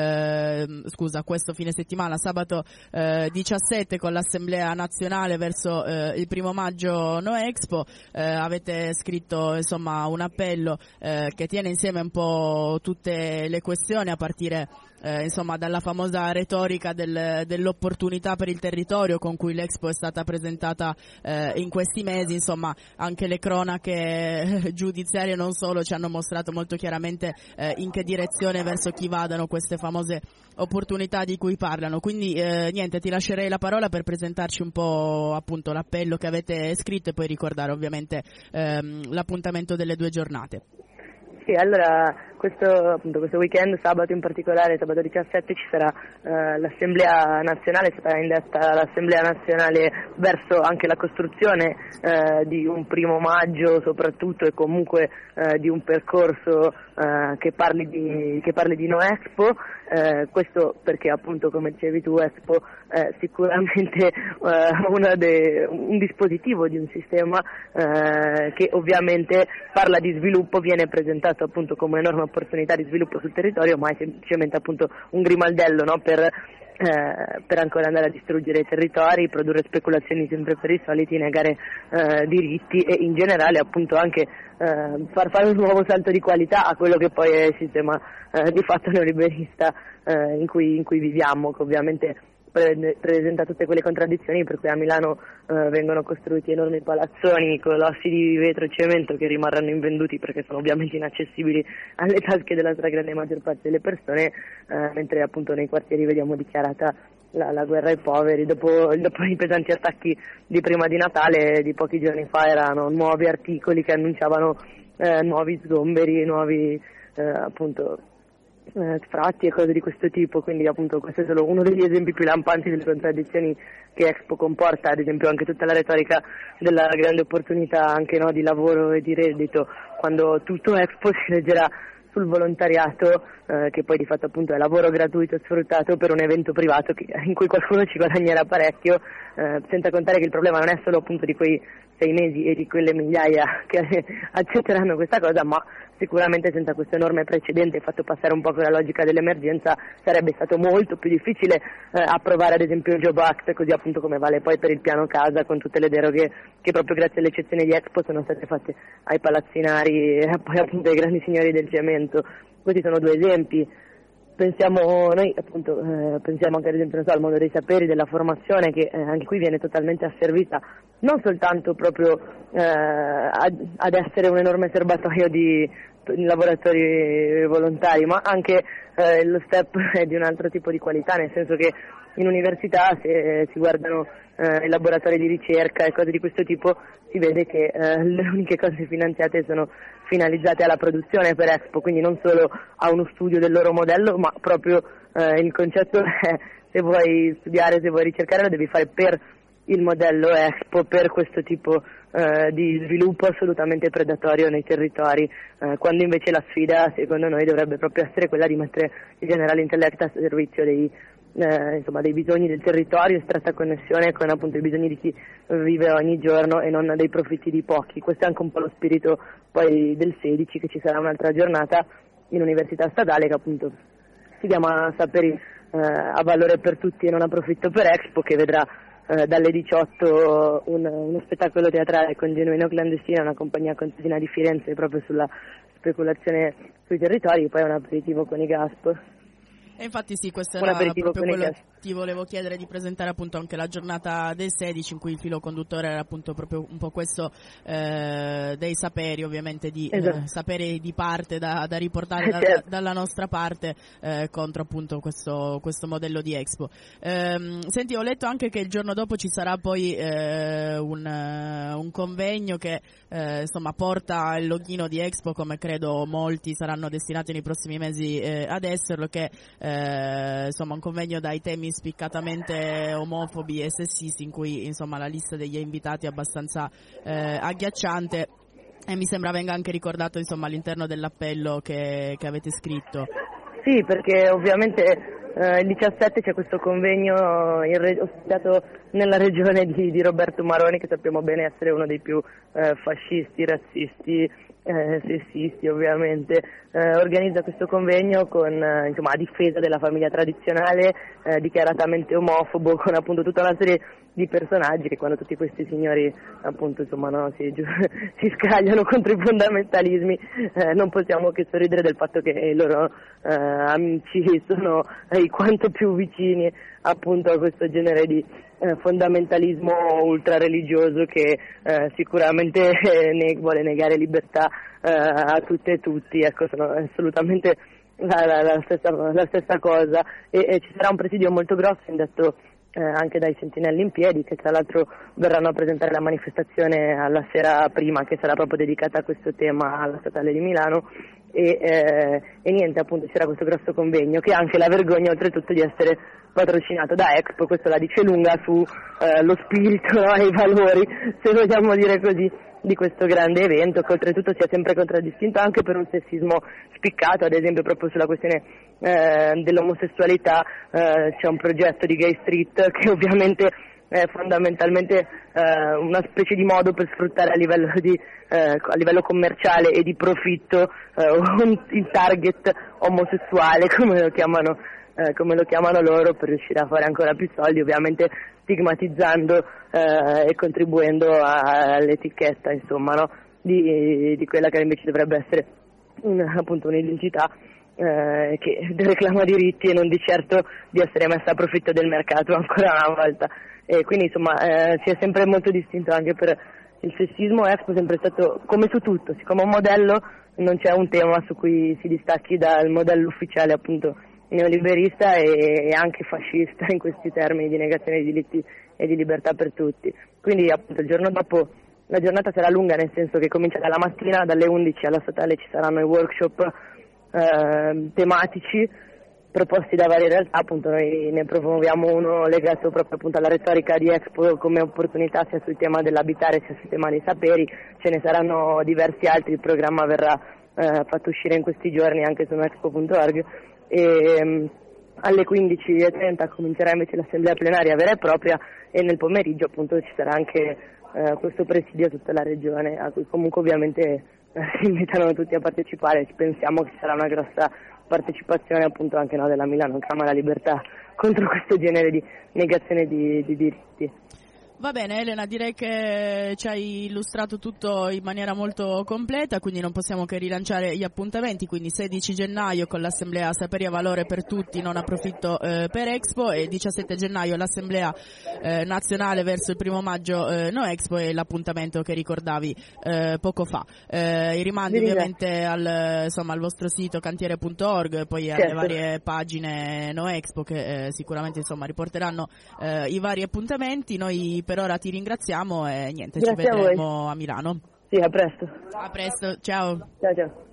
eh, scusa, questo fine settimana, sabato eh, diciassette con l'Assemblea Nazionale verso eh, il primo maggio No Expo. Eh, avete scritto insomma un appello eh, che tiene insieme un po' tutte le questioni a partire Eh, insomma dalla famosa retorica del, dell'opportunità per il territorio con cui l'Expo è stata presentata eh, in questi mesi. Insomma anche le cronache giudiziarie non solo ci hanno mostrato molto chiaramente eh, in che direzione verso chi vadano queste famose opportunità di cui parlano. Quindi eh, niente, ti lascerei la parola per presentarci un po' appunto l'appello che avete scritto e poi ricordare ovviamente ehm, l'appuntamento delle due giornate. Sì, allora questo, appunto, questo weekend, sabato in particolare, sabato diciassette, ci sarà eh, l'Assemblea Nazionale, sarà indetta l'Assemblea Nazionale verso anche la costruzione eh, di un primo maggio soprattutto e comunque eh, di un percorso eh, che parli di, che parli di No Expo. Eh, questo perché appunto, come dicevi tu, Expo è sicuramente eh, una de, un dispositivo di un sistema eh, che ovviamente parla di sviluppo, viene presentato appunto come un'enorme opportunità di sviluppo sul territorio, ma è semplicemente appunto un grimaldello, no, per Eh, per ancora andare a distruggere i territori, produrre speculazioni sempre per i soliti, negare eh, diritti e in generale appunto anche eh, far fare un nuovo salto di qualità a quello che poi è il sistema eh, di fatto neoliberista eh, in cui, in cui viviamo, che ovviamente pre- presenta tutte quelle contraddizioni per cui a Milano eh, vengono costruiti enormi palazzoni, colossi di vetro e cemento che rimarranno invenduti perché sono ovviamente inaccessibili alle tasche della stragrande maggior parte delle persone, eh, mentre appunto nei quartieri vediamo dichiarata la, la guerra ai poveri. Dopo, dopo i pesanti attacchi di prima di Natale di pochi giorni fa erano nuovi articoli che annunciavano eh, nuovi sgomberi, nuovi eh, appunto Eh, sfratti e cose di questo tipo, quindi appunto questo è solo uno degli esempi più lampanti delle contraddizioni che Expo comporta, ad esempio anche tutta la retorica della grande opportunità anche, no, di lavoro e di reddito, quando tutto Expo si reggerà sul volontariato, eh, che poi di fatto appunto è lavoro gratuito sfruttato per un evento privato che, in cui qualcuno ci guadagnerà parecchio, eh, senza contare che il problema non è solo appunto di quei sei mesi e di quelle migliaia che accetteranno questa cosa, ma sicuramente senza questo enorme precedente fatto passare un po' con la logica dell'emergenza sarebbe stato molto più difficile eh, approvare ad esempio il Job Act, così appunto come vale poi per il piano casa, con tutte le deroghe che proprio grazie alle eccezioni di Expo sono state fatte ai palazzinari e poi appunto ai grandi signori del cemento. Questi sono due esempi. Pensiamo noi appunto eh, pensiamo anche ad esempio non so, al mondo dei saperi, della formazione, che eh, anche qui viene totalmente asservita non soltanto proprio eh, ad, ad essere un enorme serbatoio di lavoratori volontari, ma anche eh, lo step è di un altro tipo di qualità, nel senso che in università se si guardano eh, i laboratori di ricerca e cose di questo tipo si vede che eh, le uniche cose finanziate sono finalizzate alla produzione per Expo, quindi non solo a uno studio del loro modello, ma proprio eh, il concetto è se vuoi studiare, se vuoi ricercare lo devi fare per il modello Expo, per questo tipo eh, di sviluppo assolutamente predatorio nei territori, eh, quando invece la sfida secondo noi dovrebbe proprio essere quella di mettere il generale intellect a servizio dei, eh, insomma, dei bisogni del territorio, in stretta connessione con appunto i bisogni di chi vive ogni giorno e non dei profitti di pochi. Questo è anche un po' lo spirito poi del sedici, che ci sarà un'altra giornata in università statale che appunto si chiama Saperi eh, a valore per tutti e non a profitto per Expo, che vedrà eh, dalle diciotto un, uno spettacolo teatrale con Genuino Clandestina, una compagnia contadina di Firenze proprio sulla speculazione sui territori, e poi un aperitivo con i Gasp. E infatti sì, questo un era aperitivo proprio con i quello guest. che ti volevo chiedere, di presentare appunto anche la giornata del sedici, in cui il filo conduttore era appunto proprio un po' questo eh, dei saperi, ovviamente di Esatto. eh, saperi di parte da, da riportare da, Certo. da, dalla nostra parte eh, contro appunto questo, questo modello di Expo. Ehm, senti, ho letto anche che il giorno dopo ci sarà poi eh, un, uh, un convegno che eh, insomma porta il loghino di Expo, come credo molti saranno destinati nei prossimi mesi eh, ad esserlo, che eh, insomma un convegno dai temi spiccatamente omofobi e sessisti, in cui insomma la lista degli invitati è abbastanza eh, agghiacciante, e mi sembra venga anche ricordato insomma all'interno dell'appello che, che avete scritto. Sì, perché ovviamente eh, il diciassette c'è questo convegno in re- ospitato nella regione di, di Roberto Maroni, che sappiamo bene essere uno dei più eh, fascisti, razzisti, eh, sessisti ovviamente. Eh, organizza questo convegno con, eh, insomma, a difesa della famiglia tradizionale, eh, dichiaratamente omofobo, con appunto tutta una serie di personaggi che, quando tutti questi signori appunto insomma no, si, si scagliano contro i fondamentalismi, eh, non possiamo che sorridere del fatto che i loro eh, amici sono eh, quanto più vicini appunto a questo genere di eh, fondamentalismo ultrareligioso che eh, sicuramente eh, ne, vuole negare libertà eh, a tutte e tutti. Ecco, sono assolutamente la, la, la, stessa, la stessa cosa, e, e ci sarà un presidio molto grosso indetto Eh, anche dai Sentinelli in Piedi, che tra l'altro verranno a presentare la manifestazione alla sera prima, che sarà proprio dedicata a questo tema alla Statale di Milano, e, eh, e niente, appunto c'era questo grosso convegno che ha anche la vergogna oltretutto di essere patrocinato da Expo. Questo la dice lunga su eh, lo spirito, no, e i valori, se vogliamo dire così, di questo grande evento, che oltretutto si è sempre contraddistinto anche per un sessismo spiccato. Ad esempio proprio sulla questione eh, dell'omosessualità eh, c'è un progetto di Gay Street che ovviamente è fondamentalmente eh, una specie di modo per sfruttare a livello, di, eh, a livello commerciale e di profitto eh, un, il target omosessuale, come lo chiamano Eh, come lo chiamano loro, per riuscire a fare ancora più soldi, ovviamente stigmatizzando eh, e contribuendo a, all'etichetta, insomma, no? di, di quella che invece dovrebbe essere un, appunto un'identità eh, che reclama diritti e non di certo di essere messa a profitto del mercato ancora una volta. E quindi insomma eh, si è sempre molto distinto anche per il sessismo. Expo è sempre stato, come su tutto, siccome un modello, non c'è un tema su cui si distacchi dal modello ufficiale appunto neoliberista e anche fascista in questi termini di negazione dei diritti e di libertà per tutti. Quindi appunto il giorno dopo la giornata sarà lunga, nel senso che comincia dalla mattina, dalle undici alla Statale ci saranno i workshop eh, tematici proposti da varie realtà. Appunto noi ne promuoviamo uno legato proprio appunto alla retorica di Expo come opportunità, sia sul tema dell'abitare sia sul tema dei saperi. Ce ne saranno diversi altri, il programma verrà eh, fatto uscire in questi giorni anche su expo punto org. E um, alle quindici e trenta comincerà invece l'assemblea plenaria vera e propria, e nel pomeriggio appunto ci sarà anche uh, questo presidio a tutta la regione, a cui comunque ovviamente uh, si invitano tutti a partecipare. Pensiamo che ci sarà una grossa partecipazione appunto anche no, della Milano Camera Libertà contro questo genere di negazione di, di diritti. Va bene Elena, direi che ci hai illustrato tutto in maniera molto completa, quindi non possiamo che rilanciare gli appuntamenti. Quindi sedici gennaio con l'assemblea Saperi a Valore per Tutti, non a profitto eh, per Expo, e diciassette gennaio l'assemblea eh, nazionale verso il primo maggio eh, No Expo, e l'appuntamento che ricordavi eh, poco fa. Eh, I rimandi Sì, ovviamente al, insomma, al vostro sito cantiere punto org, poi certo, alle varie pagine No Expo che eh, sicuramente insomma riporteranno eh, i vari appuntamenti. Noi per ora ti ringraziamo e niente, Grazie ci a vedremo a, a Milano. Sì, a presto. A presto, ciao. Ciao ciao.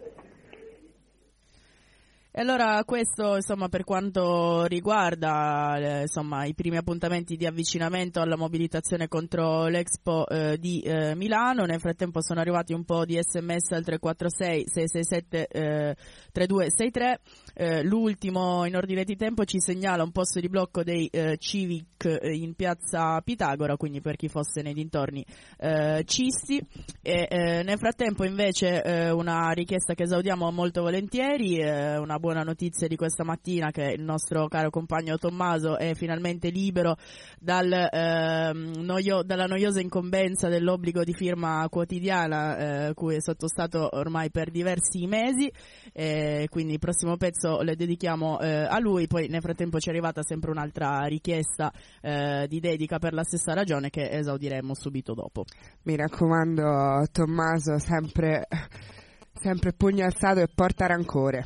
E allora questo insomma per quanto riguarda eh, insomma i primi appuntamenti di avvicinamento alla mobilitazione contro l'Expo eh, di eh, Milano. Nel frattempo sono arrivati un po' di sms al tre quattro sei sei sei sette eh, tre due sei tre. Eh, l'ultimo in ordine di tempo ci segnala un posto di blocco dei eh, Civic eh, in piazza Pitagora, quindi per chi fosse nei dintorni eh, Cisti. E eh, nel frattempo invece eh, una richiesta che esaudiamo molto volentieri, eh, una buona buona notizia di questa mattina, che il nostro caro compagno Tommaso è finalmente libero dal, ehm, noio, dalla noiosa incombenza dell'obbligo di firma quotidiana eh, cui è sottostato ormai per diversi mesi, eh, quindi il prossimo pezzo le dedichiamo eh, a lui. Poi nel frattempo ci è arrivata sempre un'altra richiesta eh, di dedica per la stessa ragione, che esaudiremo subito dopo. Mi raccomando Tommaso, sempre, sempre pugno alzato e porta rancore.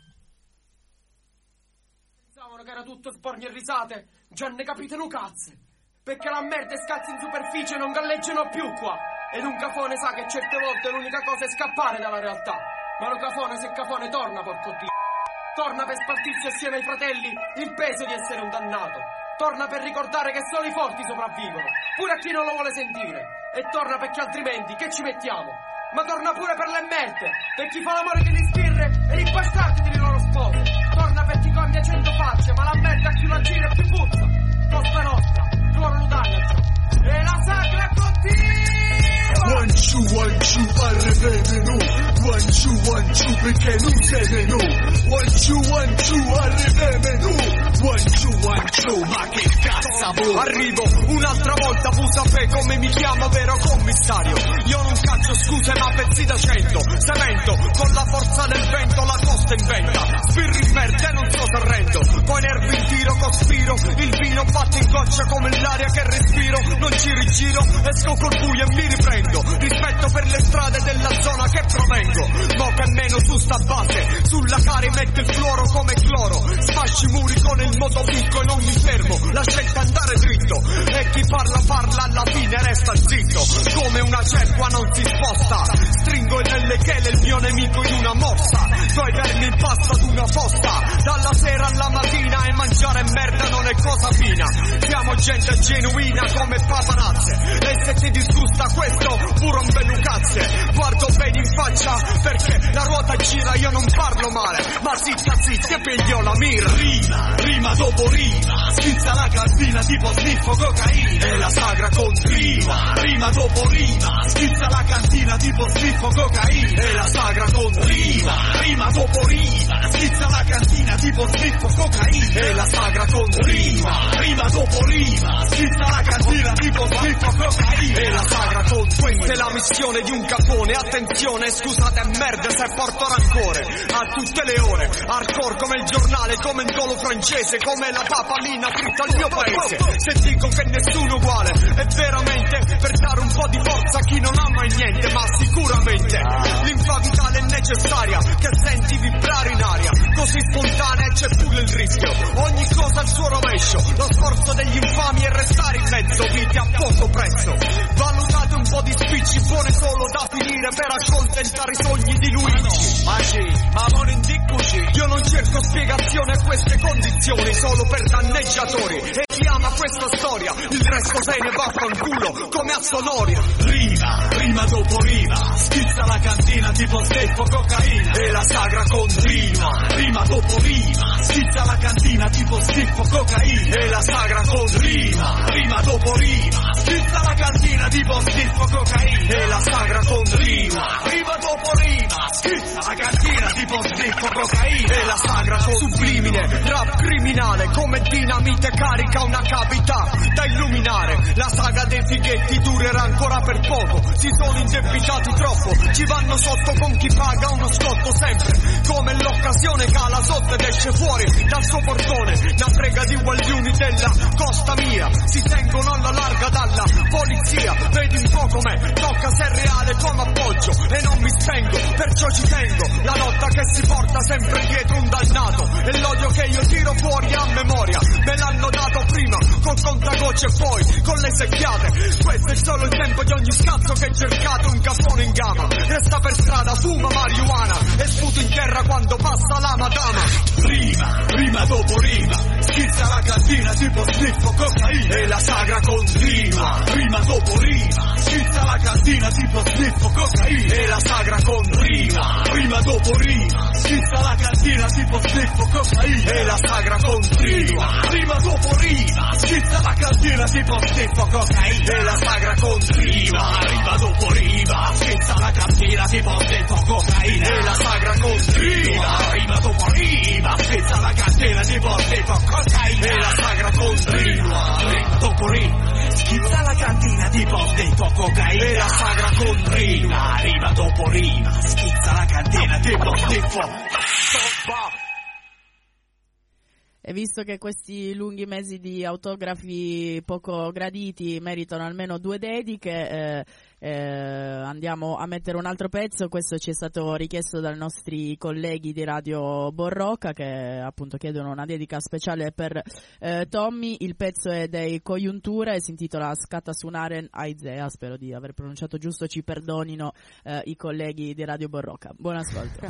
Pensavano che era tutto sporgno e risate, già ne capite un cazzo, perché la merda e scazzi in superficie non galleggiano più qua, ed un cafone sa che certe volte l'unica cosa è scappare dalla realtà, ma lo cafone se cafone torna, porco dio, torna per spartirsi assieme ai fratelli il peso di essere un dannato, torna per ricordare che solo i forti sopravvivono, pure a chi non lo vuole sentire, e torna perché altrimenti che ci mettiamo? Ma torna pure per le merde, per chi fa l'amore delle sbirre e i bastardi delle loro spose, torna per chi cambia cento facce, ma la merda più la gira e più puzza, Costa Nostra, cloro ludanaggio, e la sagra continua! One two one two arrivederemo, one two one two perché non sei meno, one two one two arrivederemo, one two one two ma che cazzo vuoi? Arrivo un'altra volta, Pusapè come mi chiamo vero commissario, io non caccio scuse ma pezzi da cento, cemento con la forza del vento la costa inventa, spirri in merda e non so se rendo, poi nervi in tiro cospiro, il vino batte in goccia come l'aria che respiro, non ci rigiro, esco col buio e mi riprendo, rispetto per le strade della zona che provengo, mo che meno su sta base, sulla cari mette il fluoro come cloro, sfasci muri con il motovico e non mi fermo, la scelta è andare dritto, e chi parla parla alla fine resta zitto, come una cerqua non si sposta, stringo nelle chele il mio nemico in una mossa, poi vermi in pasta ad una fossa, dalla sera alla mattina e mangiare merda non è cosa fina, siamo gente genuina come paparazze, e se ti disgusta questo pure un belucazze, guardo bene in faccia perché la ruota gira, io non parlo male, ma zitta zitta e piglio la mira, rima, rima dopo rima, schizza la cantina tipo sniffo cocaina, e la sagra continua, rima dopo rima, schizza la cantina tipo sniffo cocaina, e la sagra continua, rima dopo rima, schizza la cantina tipo sniffo cocaina, e la sagra continua, rima dopo rima, schizza la cantina tipo sniffo cocaina, e la sagra continua. Questa è la missione di un capone, attenzione, scusate merda se porto rancore, a tutte le ore, hardcore come il giornale, come il golo francese, come la papalina fritta al mio paese, se dico che nessuno uguale, è veramente per dare un po' di forza a chi non ha mai niente, ma sicuramente l'infa vitale è necessaria, che senti vibrare in aria, così spontanea e c'è pure il rischio, ogni cosa al suo rovescio, lo sforzo degli infami è restare in mezzo, vite a poco prezzo, valutate un po' di spicci buone solo da finire per accontentare i sogni di Luigi, ma sì, ma non indicuci, io non cerco spiegazione a queste condizioni solo per danneggiatori, e chi ama questa storia il resto se ne va fanculo come a Sonoria, rima, rima dopo rima, schizza la cantina tipo steffo cocaina, e la sagra continua, rima dopo rima, schizza la cantina tipo steffo cocaina, e la sagra continua, rima dopo rima, schizza la cantina tipo steffo cocaina, e la sagra continua, rima dopo rima, schizza la cantina tipo steffo cocaina, e la sagra continua, sublimine, rap criminale come dinamite carica una cavità da illuminare, la saga dei fighetti durerà ancora per poco, si sono indebitati troppo, ci vanno sotto con chi paga uno scotto sempre, come l'occasione cala sotto ed esce fuori dal suo portone, la frega di guaglioni della costa mia, si tengono alla larga dalla polizia, vedi un po' com'è, tocca se è reale come appoggio, e non mi spengo, perciò ci tengo, la lotta che si porta sempre dietro un dannato, e l'odio che io tiro fuori a memoria, me l'hanno dato prima, col contagocce e poi con le secchiate, questo è solo il tempo di ogni scazzo che cercate, un caffone in gama, resta per strada, fuma marijuana, e sputo in terra quando passa la madama, rima, rima dopo rima, schizza la cantina tipo sniffo cocaina, e la sagra continua, rima dopo rima, schizza la cantina tipo sniffo cocaina, e la sagra continua, rima dopo rima, schizza la cantina tipo sniffo cocaina, e la sagra continua, rima dopo rima, schizza la cantina tipo sniffo cocaina, e la sagra continua, rima dopo rima, schizza la cantina tipo sniffo cocaina, e la sagra continua, rima dopo rima, rima, schizza la catena dello steffo. E visto che questi lunghi mesi di autografi poco graditi meritano almeno due dediche, eh, eh, andiamo a mettere un altro pezzo. Questo ci è stato richiesto dai nostri colleghi di Radio Borrocca, che appunto chiedono una dedica speciale per eh, Tommy. Il pezzo è dei Congiuntura e si intitola Scatta su Naren Aizea. Spero di aver pronunciato giusto, ci perdonino eh, i colleghi di Radio Borrocca. Buon ascolto.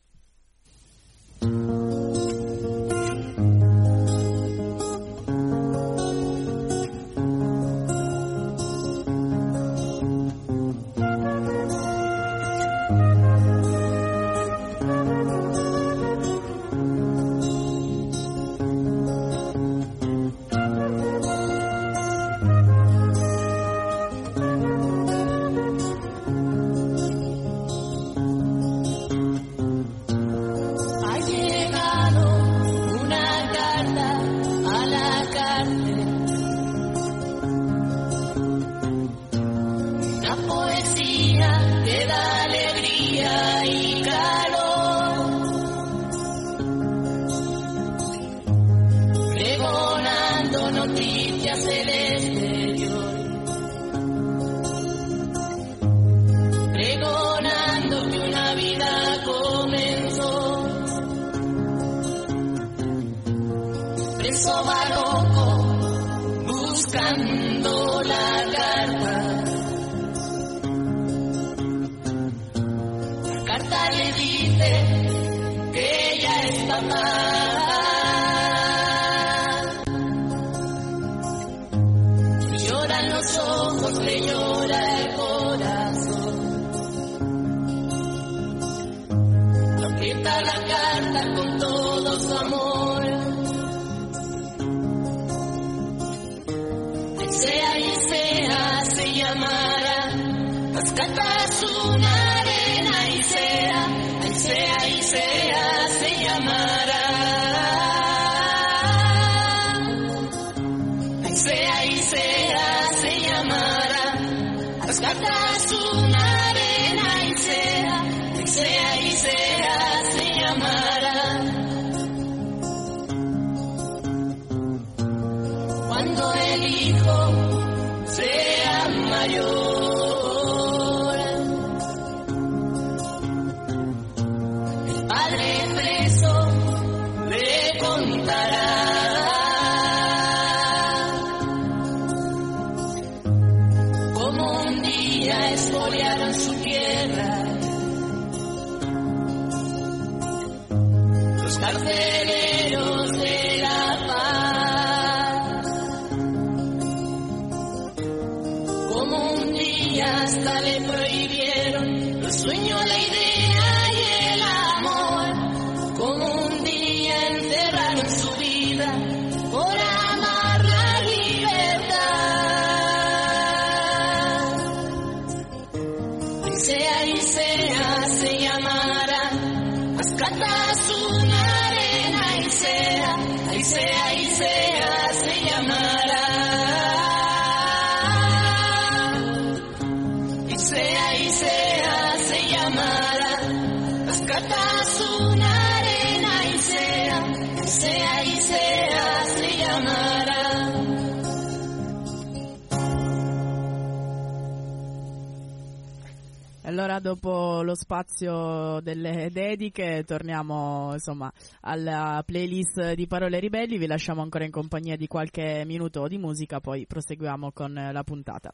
Allora, dopo lo spazio delle dediche, torniamo insomma alla playlist di Parole Ribelli. Vi lasciamo ancora in compagnia di qualche minuto di musica, poi proseguiamo con la puntata.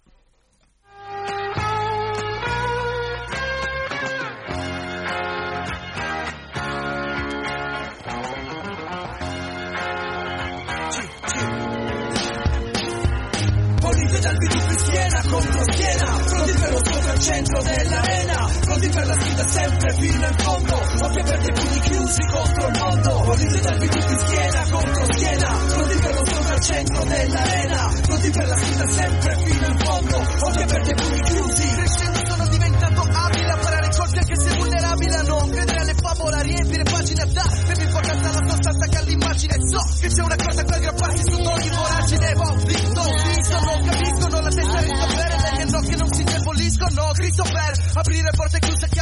Polizia dal B D in schiena contro schiena, pronti per lo scontro al centro dell'arena, pronti per la sfida sempre fino in fondo, occhi aperti e pugni chiusi contro il mondo. Polizia dal B D in schiena contro schiena, pronti per lo scontro al centro dell'arena, pronti per la sfida sempre fino in fondo, occhi aperti e pugni chiusi. Crescendo sono diventato abile a parare cose anche se vulnerabile, a non credere alle favole, a riempire pagine a dare per l'importanza alla sostanza che all'immagine. So che c'è una cosa per aggrapparsi su ogni voragine. Ho visto, ho visto, non capiscono la testa di sapere, degli occhi non si indemoliscono, grito per aprire porte chiuse, chiave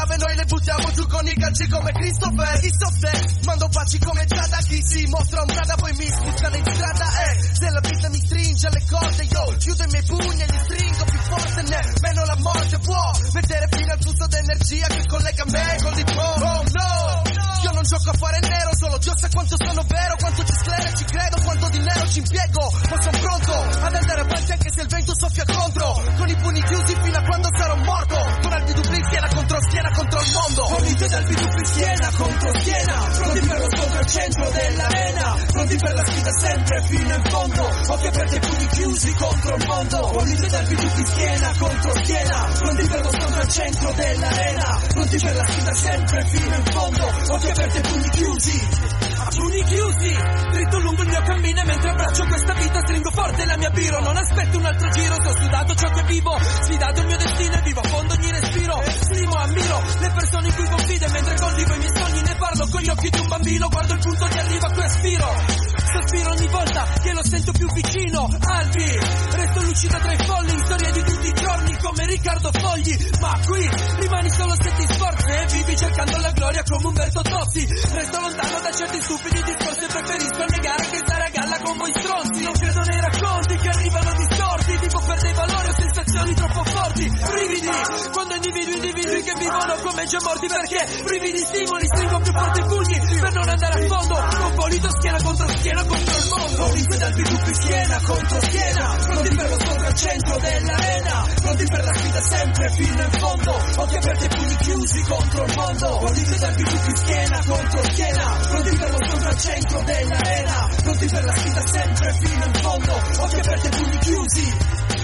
le buttiamo giù con i calci come Christopher. Chi so se mando baci come Giada, chi si mostra un brada poi mi sputtano in strada. Eh, se la vita mi stringe alle corde, io chiudo i miei pugni e li stringo più forte, nemmeno la morte può mettere fine al flusso d'energia che collega me con l'hip hop. Oh no, io non gioco a fare nero, solo Dio sa quanto sono vero, quanto ci sclero, ci credo, quanto dinero ci impiego. Ma sono pronto ad andare avanti anche se il vento soffia contro, con i pugni chiusi fino a quando sarò morto, con albi dupli schiena contro schiena contro il mondo. Unite dal dupli schiena contro schiena, pronti per lo scontro al centro dell'arena, pronti per la sfida sempre fino in fondo, occhi aperti e pugni chiusi contro il mondo. Unite dal dupli schiena contro schiena, pronti per lo scontro al centro dell'arena, pronti per la sfida sempre fino in fondo, occhi aperti e pugni chiusi. A pugni chiusi, dritto lungo il mio cammino e mentre abbraccio questa vita stringo forte la mia biro. Non aspetto un altro giro, sto studato ciò che vivo, sfidato il mio destino e vivo a fondo ogni respiro. Stimo, ammiro le persone in cui confido e mentre coltivo i miei sogni ne parlo con gli occhi di un bambino. Guardo il punto di arrivo a cui aspiro, sospiro ogni volta che lo sento più vicino. Albi, resto lucido tra i folli, in storie di tutti i giorni come Riccardo Fogli. Ma qui rimani solo se ti sforzi e vivi cercando la gloria come Umberto Tozzi. Resto lontano da certi stupidi discorsi e preferisco negare che stare a galla con voi stronzi. Non credo nei racconti che arrivano distorti, tipo per dei valori o sensazioni troppo forti. Brividi, quando individui individui che vivono come già morti, perché brividi stimoli, stringo più forte i pugni per non andare a fondo, con polito schiena contro schiena contro il mondo. Unite dal dupli schiena contro schiena, pronti per lo scontro al centro dell'arena, pronti per la sfida sempre fino in fondo, occhi aperti e pugni chiusi contro il mondo. Unite dal dupli schiena contro schiena, pronti per lo scontro al centro dell'arena, pronti per la sfida sempre fino in fondo, occhi aperti e pugni chiusi.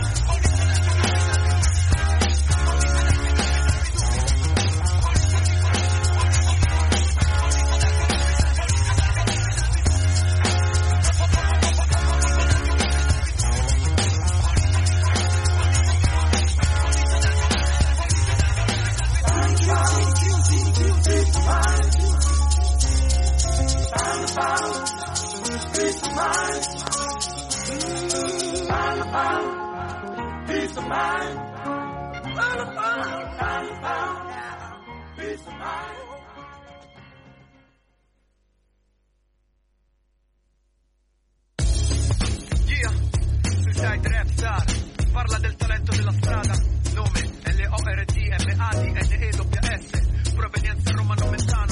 Parla del talento della strada, nome L O R D M A D N E W S, provenienza romano-mentano.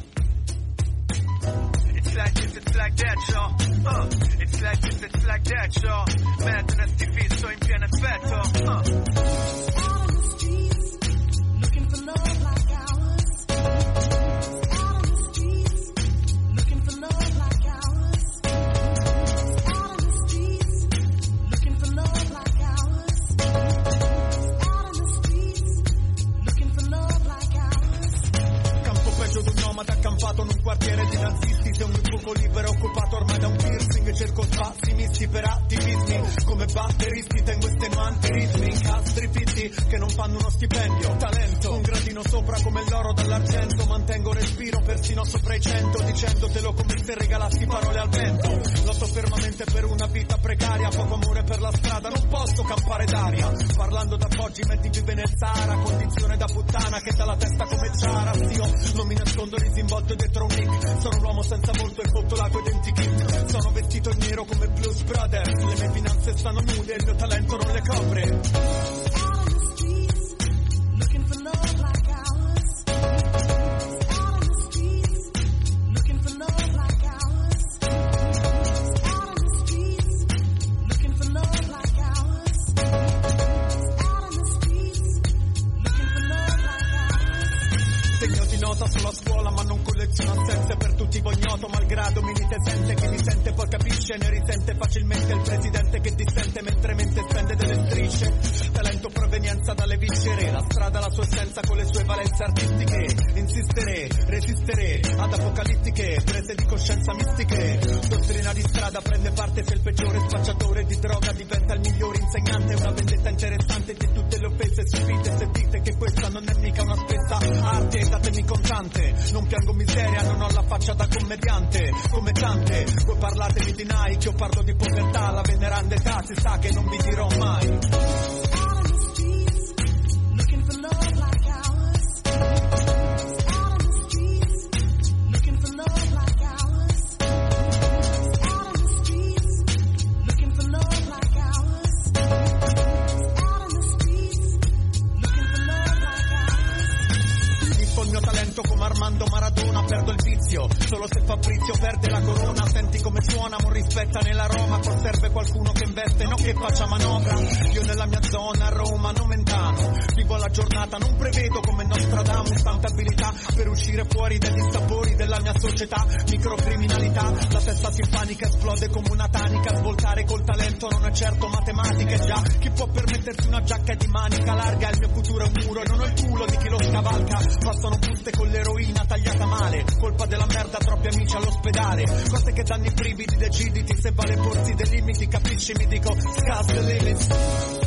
It's like this, it's like that, yo. Uh, it's like this, it's like that, yo. Madness T V, sto in pieno effetto. Uh. In un quartiere di nazisti, sei un buco libero occupato ormai da un piercing, cerco spazi misti per attivismi, come batteristi tengo estenuanti ritmi, incastri fitti che non fanno uno stipendio, talento, un gradino sopra come l'oro dall'argento, mantengo respiro persino sopra i cento, dicendotelo come se regalassi parole al vento, lotto fermamente per una vita precaria, poco amore per la strada, non posso campare d'aria, parlando da Foggi metti vive nel Sahara, condizione da puttana che dà la testa come Zara, io non mi nascondo disinvolto dietro un nick, sono un uomo senza volto e foto la tua identikit, sono vestito in nero come Blues Brothers, le mie finanze stanno nude e il mio talento non le copre. Sulla scuola ma non colleziono assenze per tutti ignoto malgrado mi risente chi mi sente poi capisce ne risente facilmente il presidente che dissente mentre mente spende delle strisce talento provenienza dalle viscere la strada la sua essenza con le sue valenze artistiche insistere resistere ad apocalittiche prese di coscienza mistiche dottrina di strada prende parte se il peggiore spacciatore di droga diventa il migliore insegnante una vendetta interessante di tutte le offese subite se dite che questa non è mica una spessa arte datemi contante non piango miseria non ho la faccia da commediante come tante voi parlatemi di Nike io parlo di povertà la veneranda età si sa che non vi dirò mai Fabrizio, solo se Fabrizio perde la corona, senti come suona, non rispetta nella Roma, poi serve qualcuno che investe, non che faccia manovra. Io nella mia zona, Roma, non mentano, vivo la giornata, non prevedo come Nostradamus tanta abilità per uscire fuori dagli sapori della mia società. Microcriminalità, la testa si panica, esplode come una tanica, svoltare col talento non è certo matematica, e già chi può permettersi una giacca di manica larga, il mio futuro è un muro e non ho il culo di chi lo scavalca. Passano buste con l'eroina tagliata male, colpa della merda, troppi amici all'ospedale, cose che danno i brividi, deciditi se vale porsi dei limiti, capisci, mi dico sky's the limit.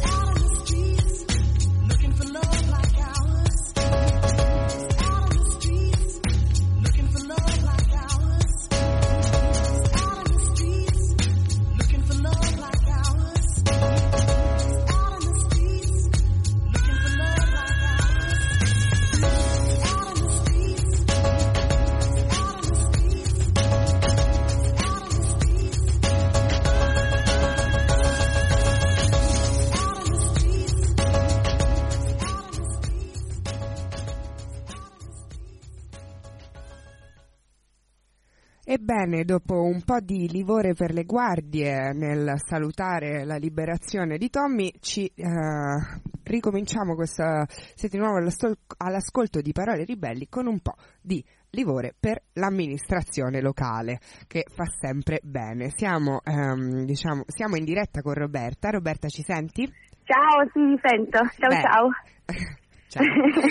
Ebbene, dopo un po' di livore per le guardie nel salutare la liberazione di Tommy, ci eh, ricominciamo questa, siete di nuovo all'ascolto di Parole Ribelli con un po' di livore per l'amministrazione locale, che fa sempre bene. Siamo, ehm, diciamo, siamo in diretta con Roberta. Roberta, ci senti? Ciao, sì, mi sento. Ciao, Beh. ciao. Ciao.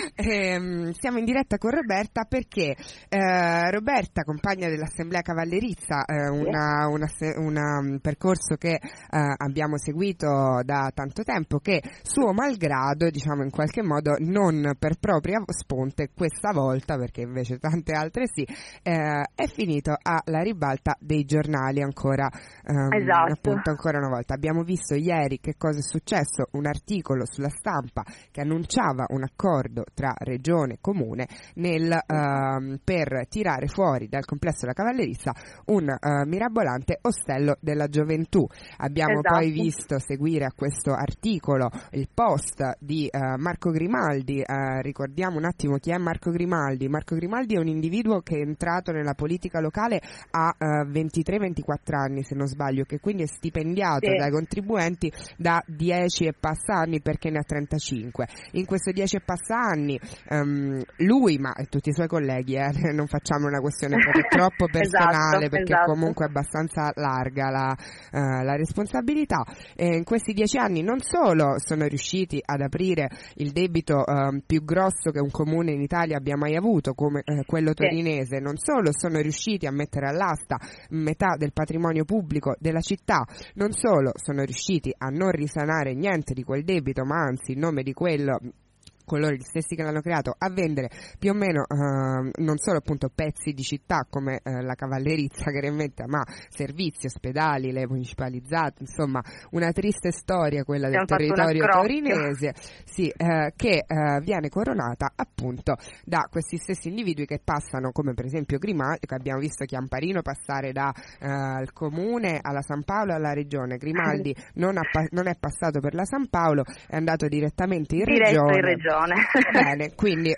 eh, siamo in diretta con Roberta perché eh, Roberta, compagna dell'Assemblea Cavallerizza, eh, una, una, una, un percorso che eh, abbiamo seguito da tanto tempo, che suo malgrado, diciamo in qualche modo non per propria sponte questa volta, perché invece tante altre sì, eh, è finito alla ribalta dei giornali ancora, ehm, esatto. appunto ancora una volta. Abbiamo visto ieri che cosa è successo, un articolo sulla Stampa che annunciava una accordo tra regione e comune nel, uh, per tirare fuori dal complesso della Cavallerizza un uh, mirabolante ostello della gioventù. Abbiamo esatto. poi visto seguire a questo articolo il post di uh, Marco Grimaldi. Uh, ricordiamo un attimo chi è Marco Grimaldi. Marco Grimaldi è un individuo che è entrato nella politica locale a uh, ventitré ventiquattro anni, se non sbaglio, che quindi è stipendiato sì. dai contribuenti da dieci e passa anni, perché ne ha trentacinque. In questo dieci e passa anni um, lui, ma tutti i suoi colleghi, eh, non facciamo una questione proprio troppo personale, esatto, perché esatto. comunque è abbastanza larga la, uh, la responsabilità. E in questi dieci anni non solo sono riusciti ad aprire il debito um, più grosso che un comune in Italia abbia mai avuto, come eh, quello torinese, non solo sono riusciti a mettere all'asta metà del patrimonio pubblico della città, non solo sono riusciti a non risanare niente di quel debito, ma anzi in nome di quello, coloro gli stessi che l'hanno creato, a vendere più o meno uh, non solo appunto pezzi di città come uh, la Cavallerizza che reinventa, ma servizi, ospedali, le municipalizzate, insomma una triste storia quella del territorio torinese, sì, uh, che uh, viene coronata appunto da questi stessi individui che passano, come per esempio Grimaldi, che abbiamo visto Chiamparino passare dal uh, comune alla San Paolo e alla regione. Grimaldi non, ha, non è passato per la San Paolo, è andato direttamente in Diretto regione. in regione. Bene, quindi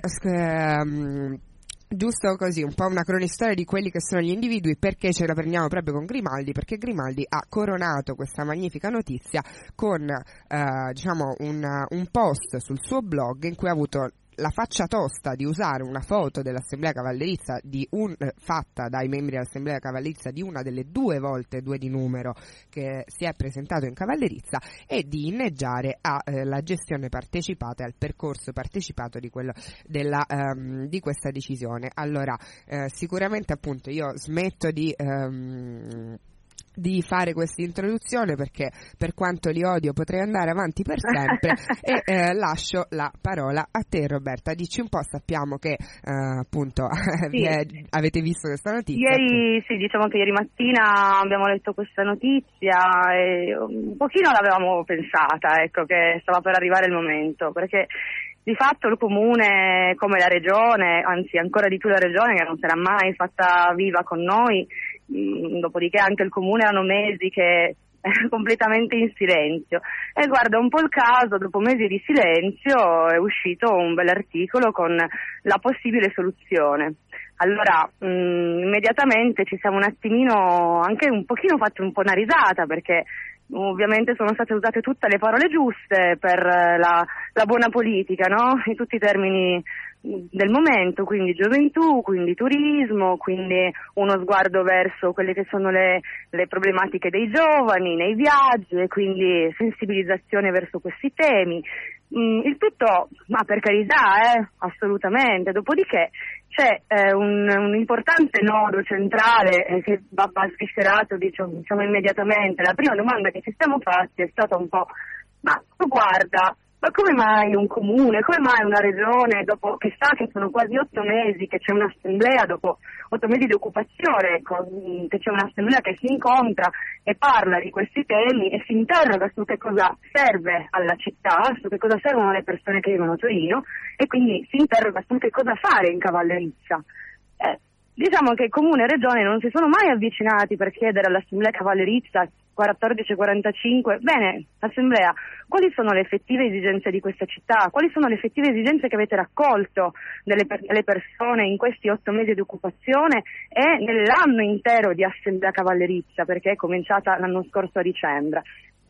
ehm, giusto così, un po' una cronistoria di quelli che sono gli individui, perché ce la prendiamo proprio con Grimaldi, perché Grimaldi ha coronato questa magnifica notizia con eh, diciamo un, un post sul suo blog in cui ha avuto la faccia tosta di usare una foto dell'Assemblea Cavallerizza di un, eh, fatta dai membri dell'Assemblea Cavallerizza di una delle due volte, due di numero, che si è presentato in Cavallerizza, e di inneggiare alla eh, gestione partecipata e al percorso partecipato di, quello, della, ehm, di questa decisione. Allora, eh, sicuramente appunto io smetto di... Ehm, di fare questa introduzione, perché per quanto li odio potrei andare avanti per sempre e eh, lascio la parola a te, Roberta. Dici un po', sappiamo che eh, appunto sì. è, avete visto questa notizia. Ieri, che... sì, diciamo che ieri mattina abbiamo letto questa notizia e un pochino l'avevamo pensata, ecco, che stava per arrivare il momento, perché di fatto il comune, come la regione, anzi ancora di più la regione, che non si era mai fatta viva con noi, mh, dopodiché anche il comune erano mesi che era completamente in silenzio. E guarda un po' il caso, dopo mesi di silenzio è uscito un bell'articolo con la possibile soluzione. Allora mh, immediatamente ci siamo un attimino, anche un pochino fatti un po' una risata, perché ovviamente sono state usate tutte le parole giuste per la, la buona politica, no? In tutti i termini del momento, quindi gioventù, quindi turismo, quindi uno sguardo verso quelle che sono le, le problematiche dei giovani nei viaggi e quindi sensibilizzazione verso questi temi. Mm, il tutto, ma per carità, eh, assolutamente. Dopodiché c'è eh, un, un importante nodo centrale eh, che va, va sviscerato, diciamo, diciamo immediatamente. La prima domanda che ci siamo fatti è stata un po': ma tu guarda, ma come mai un comune, come mai una regione, dopo che sa che sono quasi otto mesi che c'è un'assemblea, dopo otto mesi di occupazione, ecco, che c'è un'assemblea che si incontra e parla di questi temi e si interroga su che cosa serve alla città, su che cosa servono alle persone che vivono a Torino, e quindi si interroga su che cosa fare in Cavallerizza. Eh, diciamo che comune e regione non si sono mai avvicinati per chiedere all'assemblea Cavallerizza quattordici quarantacinque, bene, assemblea, quali sono le effettive esigenze di questa città? Quali sono le effettive esigenze che avete raccolto delle, per, delle persone in questi otto mesi di occupazione e nell'anno intero di assemblea Cavallerizza, perché è cominciata l'anno scorso a dicembre?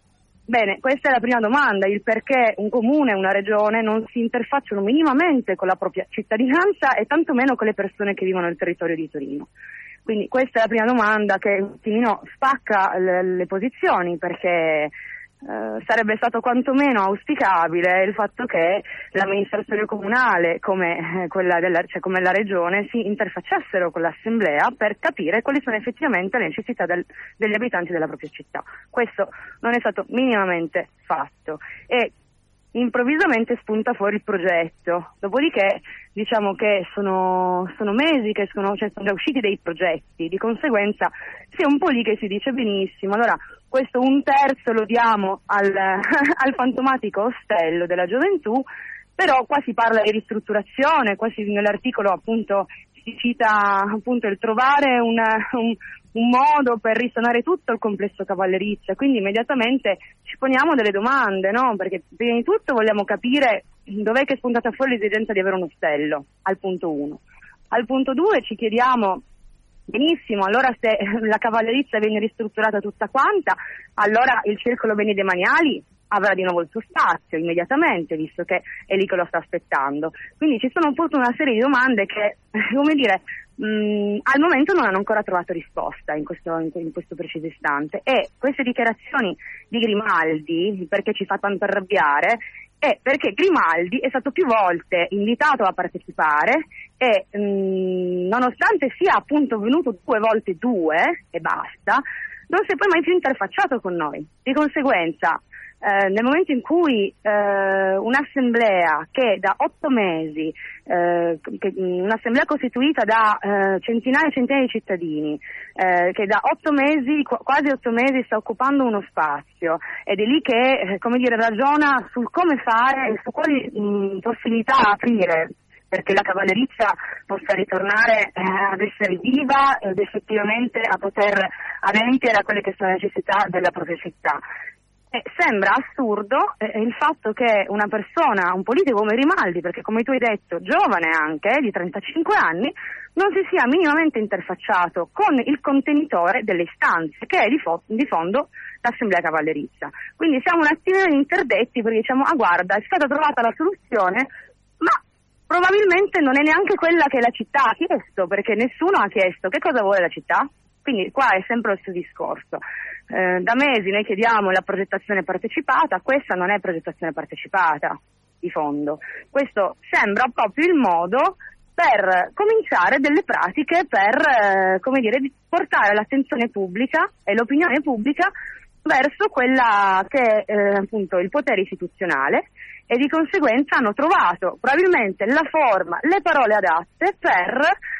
Bene, questa è la prima domanda, il perché un comune e una regione non si interfacciano minimamente con la propria cittadinanza e tantomeno con le persone che vivono nel territorio di Torino. Quindi questa è la prima domanda che un attimino spacca le, le posizioni, perché eh, sarebbe stato quantomeno auspicabile il fatto che l'amministrazione comunale come, eh, quella della, cioè come la regione si interfacciassero con l'assemblea per capire quali sono effettivamente le necessità del, degli abitanti della propria città. Questo non è stato minimamente fatto e improvvisamente spunta fuori il progetto, dopodiché diciamo che sono, sono mesi che sono, cioè sono già usciti dei progetti, di conseguenza si è un po' lì che si dice benissimo, allora questo un terzo lo diamo al, al fantomatico ostello della gioventù, però qua si parla di ristrutturazione, qua si, nell'articolo appunto si cita appunto il trovare una, un, un modo per risanare tutto il complesso Cavallerizza, quindi immediatamente ci poniamo delle domande, no? Perché prima di tutto vogliamo capire dov'è che è spuntata fuori l'esigenza di avere un ostello, al punto uno. Al punto due ci chiediamo, benissimo, allora se la Cavallerizza viene ristrutturata tutta quanta, allora il circolo beni demaniali avrà di nuovo il suo spazio immediatamente, visto che è lì che lo sta aspettando. Quindi ci sono appunto una serie di domande che, come dire, mh, al momento non hanno ancora trovato risposta in questo, in, in questo preciso istante. E queste dichiarazioni di Grimaldi, perché ci fa tanto arrabbiare, è perché Grimaldi è stato più volte invitato a partecipare e mh, nonostante sia appunto venuto due volte due e basta, non si è poi mai più interfacciato con noi. Di conseguenza, Eh, nel momento in cui eh, un'assemblea che da otto mesi, eh, che, un'assemblea costituita da eh, centinaia e centinaia di cittadini, eh, che da otto mesi, qu- quasi otto mesi sta occupando uno spazio, ed è lì che, eh, come dire, ragiona sul come fare e su quali mh, possibilità aprire, perché la Cavallerizza possa ritornare eh, ad essere viva ed effettivamente a poter adempiere a quelle che sono le necessità della propria città. Eh, sembra assurdo eh, il fatto che una persona, un politico come Grimaldi, perché come tu hai detto, giovane anche, di trentacinque anni, non si sia minimamente interfacciato con il contenitore delle istanze, che è di, fo- di fondo l'Assemblea Cavallerizza. Quindi siamo un attimino interdetti, perché diciamo, ah guarda, è stata trovata la soluzione, ma probabilmente non è neanche quella che la città ha chiesto, perché nessuno ha chiesto che cosa vuole la città. Quindi qua è sempre lo stesso discorso. Eh, da mesi noi chiediamo la progettazione partecipata, questa non è progettazione partecipata di fondo. Questo sembra proprio il modo per cominciare delle pratiche per, eh, come dire, portare l'attenzione pubblica e l'opinione pubblica verso quella che è eh, appunto il potere istituzionale, e di conseguenza hanno trovato probabilmente la forma, le parole adatte per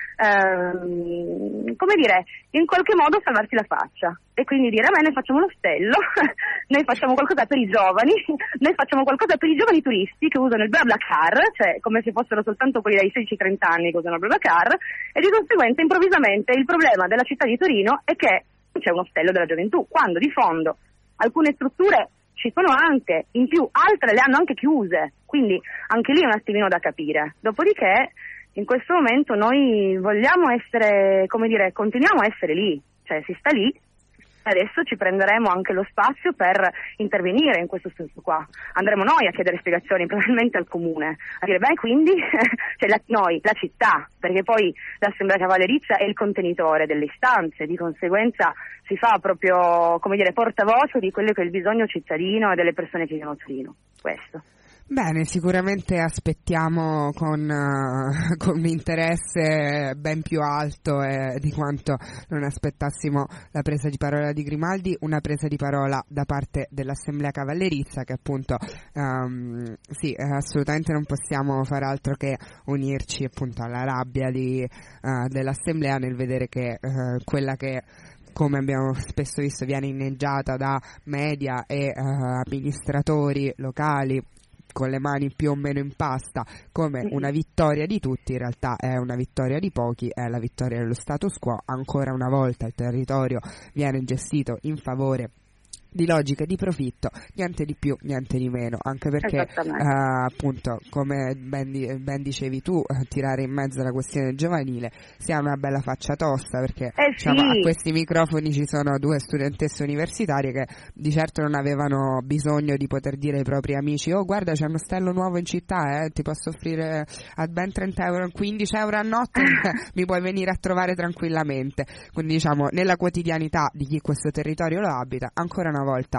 Ehm, come dire, in qualche modo salvarsi la faccia e quindi dire: a me noi facciamo l'ostello, noi facciamo qualcosa per i giovani, noi facciamo qualcosa per i giovani turisti che usano il BlaBlaCar, cioè come se fossero soltanto quelli dai sedici trenta anni che usano il BlaBlaCar, e di conseguenza improvvisamente il problema della città di Torino è che c'è un ostello della gioventù, quando di fondo alcune strutture ci sono anche, in più altre le hanno anche chiuse, quindi anche lì è un attimino da capire. Dopodiché In questo momento noi vogliamo essere, come dire, continuiamo a essere lì, cioè si sta lì. Adesso ci prenderemo anche lo spazio per intervenire in questo senso qua. Andremo noi a chiedere spiegazioni, probabilmente al comune, a dire beh quindi cioè la, noi, la città, perché poi l'Assemblea Cavallerizza è il contenitore delle istanze, di conseguenza si fa proprio, come dire, portavoce di quello che è il bisogno cittadino e delle persone che vivono a Torino. Questo. Bene, sicuramente aspettiamo con, uh, con un interesse ben più alto eh, di quanto non aspettassimo la presa di parola di Grimaldi, una presa di parola da parte dell'Assemblea Cavallerizza che appunto um, sì, assolutamente non possiamo far altro che unirci appunto alla rabbia di, uh, dell'Assemblea nel vedere che uh, quella che, come abbiamo spesso visto, viene inneggiata da media e uh, amministratori locali con le mani più o meno in pasta come una vittoria di tutti, in realtà è una vittoria di pochi, è la vittoria dello status quo. Ancora una volta il territorio viene gestito in favore di logiche di profitto, niente di più, niente di meno, anche perché uh, appunto come ben, di, ben dicevi tu, uh, tirare in mezzo la questione giovanile sia una bella faccia tosta, perché eh diciamo, sì. a questi microfoni ci sono due studentesse universitarie che di certo non avevano bisogno di poter dire ai propri amici oh guarda c'è un ostello nuovo in città, eh, ti posso offrire a ben trenta euro, quindici euro a notte mi puoi venire a trovare tranquillamente. Quindi diciamo nella quotidianità di chi questo territorio lo abita ancora una volta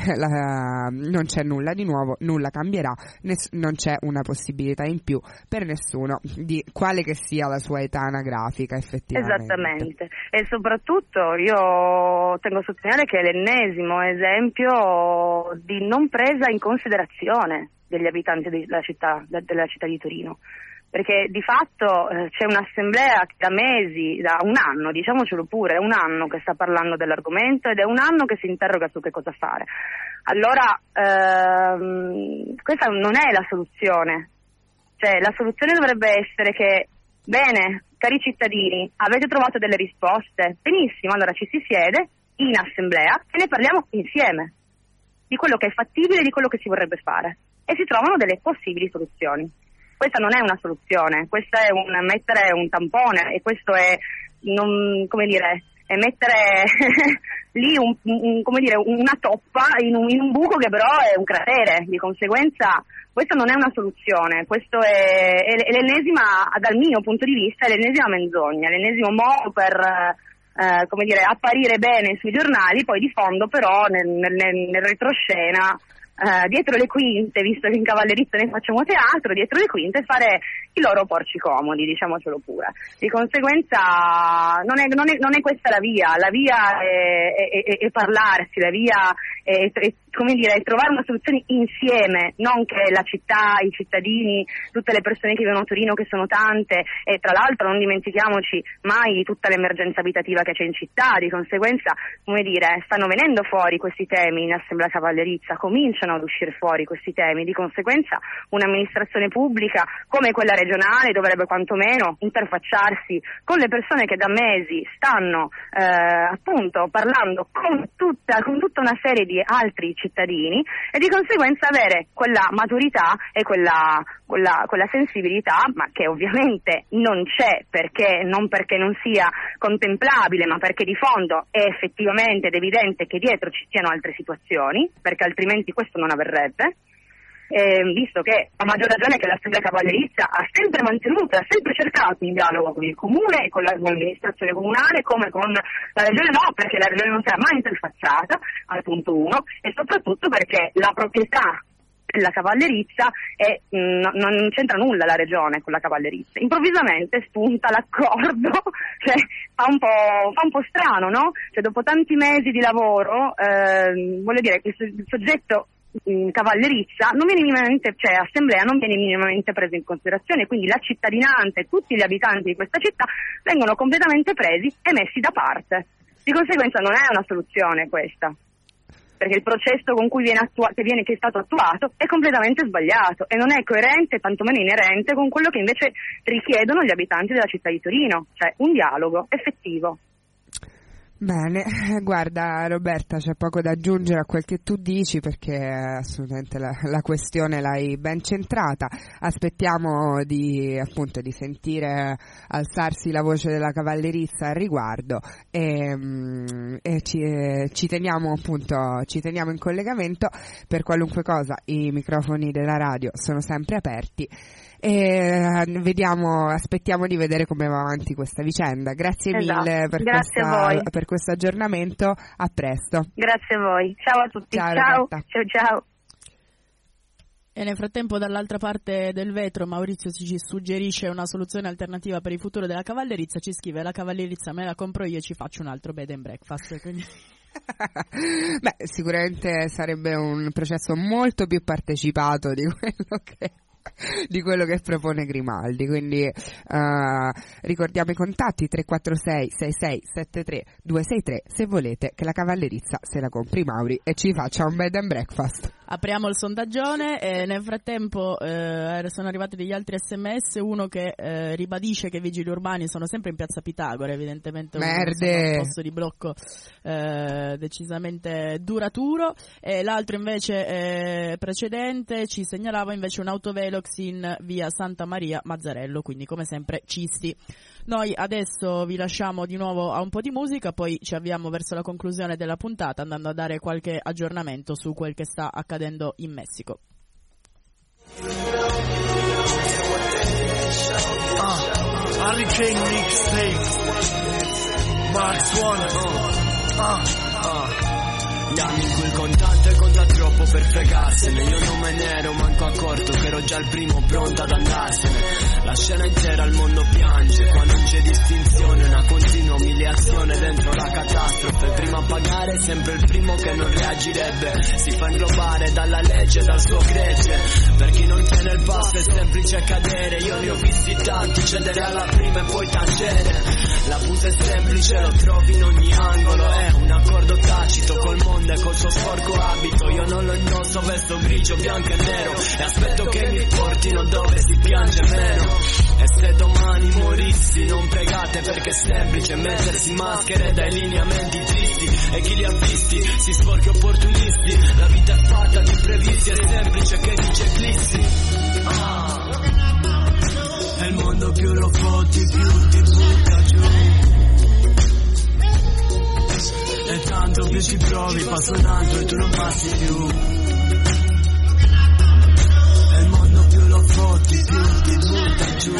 la, non c'è nulla di nuovo, nulla cambierà, ness- non c'è una possibilità in più per nessuno di quale che sia la sua età anagrafica effettivamente. Esattamente, e soprattutto io tengo a sottolineare che è l'ennesimo esempio di non presa in considerazione degli abitanti della città, della città di Torino. Perché di fatto eh, c'è un'assemblea che da mesi, da un anno, diciamocelo pure, è un anno che sta parlando dell'argomento ed è un anno che si interroga su che cosa fare. Allora, ehm, questa non è la soluzione. Cioè, la soluzione dovrebbe essere che, bene, cari cittadini, avete trovato delle risposte? Benissimo, allora ci si siede in assemblea e ne parliamo insieme di quello che è fattibile e di quello che si vorrebbe fare. E si trovano delle possibili soluzioni. Questa non è una soluzione, questa è un mettere un tampone e questo è non, come dire, è mettere lì un, un, come dire, una toppa in un, in un buco che però è un cratere. Di conseguenza questa non è una soluzione, questo è, è, è l'ennesima, dal mio punto di vista, è l'ennesima menzogna, l'ennesimo modo per eh, come dire, apparire bene sui giornali, poi di fondo però nel, nel, nel retroscena Uh, dietro le quinte, visto che in Cavallerizza ne facciamo teatro, dietro le quinte fare i loro porci comodi, diciamocelo pure. Di conseguenza non è, non è, non è questa la via, la via è, è, è, è parlarsi, la via è, è, come dire, è trovare una soluzione insieme, non che la città, i cittadini, tutte le persone che vivono a Torino, che sono tante, e tra l'altro non dimentichiamoci mai di tutta l'emergenza abitativa che c'è in città. Di conseguenza, come dire, stanno venendo fuori questi temi in Assemblea Cavallerizza, cominciano ad uscire fuori questi temi, di conseguenza un'amministrazione pubblica come quella regionale dovrebbe quantomeno interfacciarsi con le persone che da mesi stanno eh, appunto parlando con tutta, con tutta una serie di altri cittadini e di conseguenza avere quella maturità e quella, quella, quella sensibilità, ma che ovviamente non c'è, perché non perché non sia contemplabile, ma perché di fondo è effettivamente ed evidente che dietro ci siano altre situazioni, perché altrimenti questo non avverrebbe. Eh, visto che a maggior ragione che l'Assemblea Cavallerizza ha sempre mantenuto, ha sempre cercato un dialogo con il comune e con l'amministrazione comunale, come con la regione no, perché la regione non si è mai interfacciata, al punto uno, e soprattutto perché la proprietà della Cavallerizza è, mh, non c'entra nulla la regione con la Cavallerizza. Improvvisamente spunta l'accordo, cioè fa un po', fa un po' strano, no? Cioè dopo tanti mesi di lavoro, eh, voglio dire che il soggetto Cavallerizza non viene minimamente, cioè assemblea non viene minimamente presa in considerazione, quindi la cittadinanza e tutti gli abitanti di questa città vengono completamente presi e messi da parte. Di conseguenza non è una soluzione questa, perché il processo con cui viene attua- che, viene, che è stato attuato è completamente sbagliato e non è coerente, tantomeno inerente, con quello che invece richiedono gli abitanti della città di Torino, cioè un dialogo effettivo. Bene, guarda Roberta, c'è poco da aggiungere a quel che tu dici perché assolutamente la, la questione l'hai ben centrata. Aspettiamo di appunto di sentire alzarsi la voce della cavallerizza al riguardo e, e ci, ci teniamo appunto ci teniamo in collegamento per qualunque cosa. I microfoni della radio sono sempre aperti. E vediamo, aspettiamo di vedere come va avanti questa vicenda. Grazie esatto. mille per, Grazie questa, per questo aggiornamento. A presto. Grazie a voi. Ciao a tutti. Ciao, ciao. ciao, ciao. E nel frattempo dall'altra parte del vetro Maurizio ci suggerisce una soluzione alternativa per il futuro della cavallerizza. Ci scrive: la cavallerizza me la compro io e ci faccio un altro bed and breakfast. Quindi... Beh, sicuramente sarebbe un processo molto più partecipato di quello che di quello che propone Grimaldi, quindi uh, ricordiamo i contatti tre quattro sei sei sei sette tre due sei tre se volete che la cavallerizza se la compri Mauri e ci faccia un bed and breakfast. Apriamo il sondaggione e nel frattempo eh, sono arrivati degli altri sms, uno che eh, ribadisce che i vigili urbani sono sempre in piazza Pitagora, evidentemente un, un posto di blocco eh, decisamente duraturo, e l'altro invece eh, precedente ci segnalava invece un autovelox in via Santa Maria Mazzarello, quindi come sempre cisti. Noi adesso vi lasciamo di nuovo a un po' di musica, poi ci avviamo verso la conclusione della puntata andando a dare qualche aggiornamento su quel che sta accadendo in Messico. Uh, Hurricane Mixtape Max One uh, uh, uh. Gli anni in cui il contante conta troppo per fregarsene, io non me ne ero manco accorto che ero già il primo pronto ad andarsene. La scena intera, il mondo piange, qua non c'è distinzione, una continua umiliazione dentro la catastrofe. Prima a pagare, sempre il primo che non reagirebbe, si fa inglobare dalla legge, dal suo gregge. Per chi non tiene il passo è semplice cadere, io ne ho visti tanti, cedere alla prima e poi tacere. L'abuso è semplice, lo trovi in ogni angolo, è un accordo tacito col mondo e col suo sporco abito. Io non lo indosso, vesto grigio, bianco e nero e aspetto che mi portino dove si piange meno. E se domani morissi non pregate perché è semplice mettersi maschere dai lineamenti tristi, e chi li ha visti si sporchi opportunisti. La vita è fatta di imprevisti, è semplice che dice eclissi. Ah. E il mondo più lo fotti più ti butta giù, e tanto più ci provi passa un altro e tu non passi più. E il mondo più lo fotti più ti butta giù,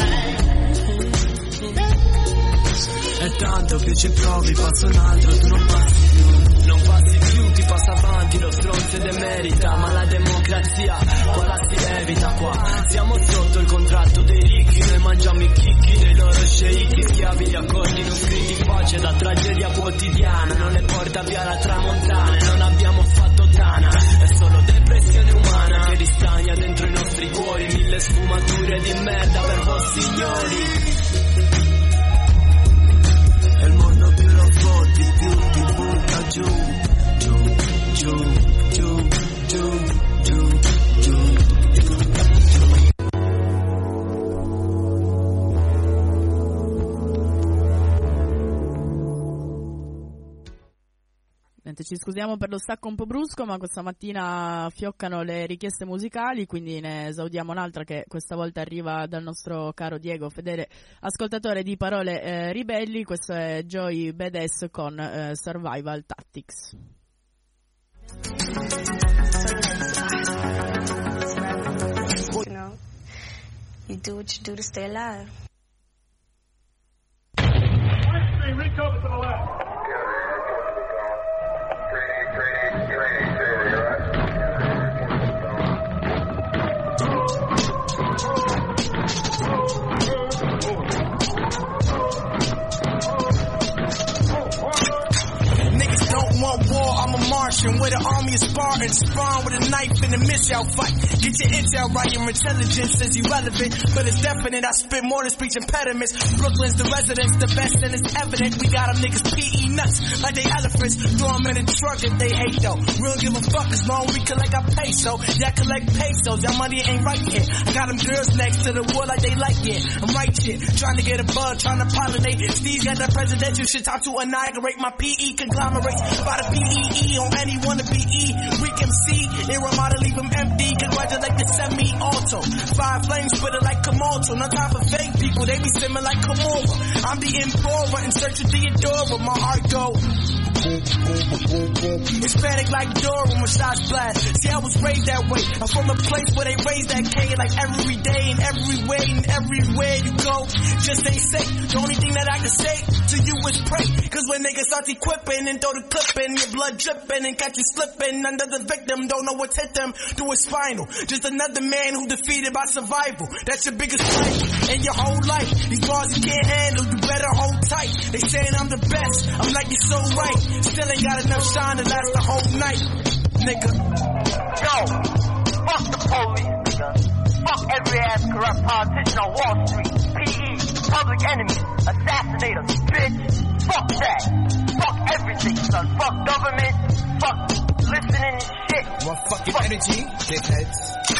e tanto più ci provi passa un altro e tu non passi più. Non passi più, ti passa avanti, lo stronzo demerita, ma la democrazia qua la si evita qua. Siamo sotto il contratto dei ricchi, noi mangiamo i chicchi dei loro sceicchi, schiavi gli accordi non scritti, pace da tragedia quotidiana, non le porta via la tramontana, non abbiamo fatto tana, è solo depressione umana che ristagna dentro i nostri cuori, mille sfumature di merda per voi signori. E il mondo più lo fotti più ti butta giù, giù, giù, giù, giù, giù, giù. Ci scusiamo per lo stacco un po' brusco, ma questa mattina fioccano le richieste musicali, quindi ne esaudiamo un'altra che questa volta arriva dal nostro caro Diego, fedele ascoltatore di Parole eh, Ribelli. Questo è Joey Badass con eh, Survival Tactics. You know, you do what you do to stay alive. Reach over to the left. Niggas don't want war, I'm a martyr. Martian with an army of Spartans, spawn with a knife in a missile fight. Get your intel right, your intelligence is irrelevant, but it's definite. I spit more than speech impediments. Brooklyn's the residence, the best, and it's evident. We got them niggas P E nuts like they elephants. Throw them in a truck if they hate though. We don't give a fuck as long we collect our peso. Y'all collect pesos, y'all money ain't right here. I got them girls next to the wood like they like it. I'm right here, trying to get a bug, trying to pollinate. Steve got that presidential shit, time to annihilate my P E conglomerates. By the P E E on anyone to B E. Weak M C, it remind to leave them empty. Congratulate the semi-auto. Five flames, spit it like Komodo. No time for fake people, they be simming like Komora. I'm the Emperor in search of Theodora. My heart go Hispanic like Dora when my shots blast. See, I was raised that way. I'm from a place where they raise that K like every day and every way and everywhere you go. Just ain't safe. The only thing that I can say to you is pray. Cause when niggas start equipping and throw the clip in, your blood dripping and catch you slipping under the victim, don't know what's hit them through his spinal. Just another man who defeated by survival. That's your biggest fight in your whole life. These bars you can't handle, you better hold tight. They saying I'm the best, I'm like you're so right. Still ain't got enough shine to last the whole night, nigga. Yo, fuck the police, nigga. Fuck every ass corrupt politician on Wall Street. P E, public enemy, assassinators, bitch. Fuck that. Fuck everything, son. Fuck government. Fuck listening to shit. What fucking fuck energy, dickheads.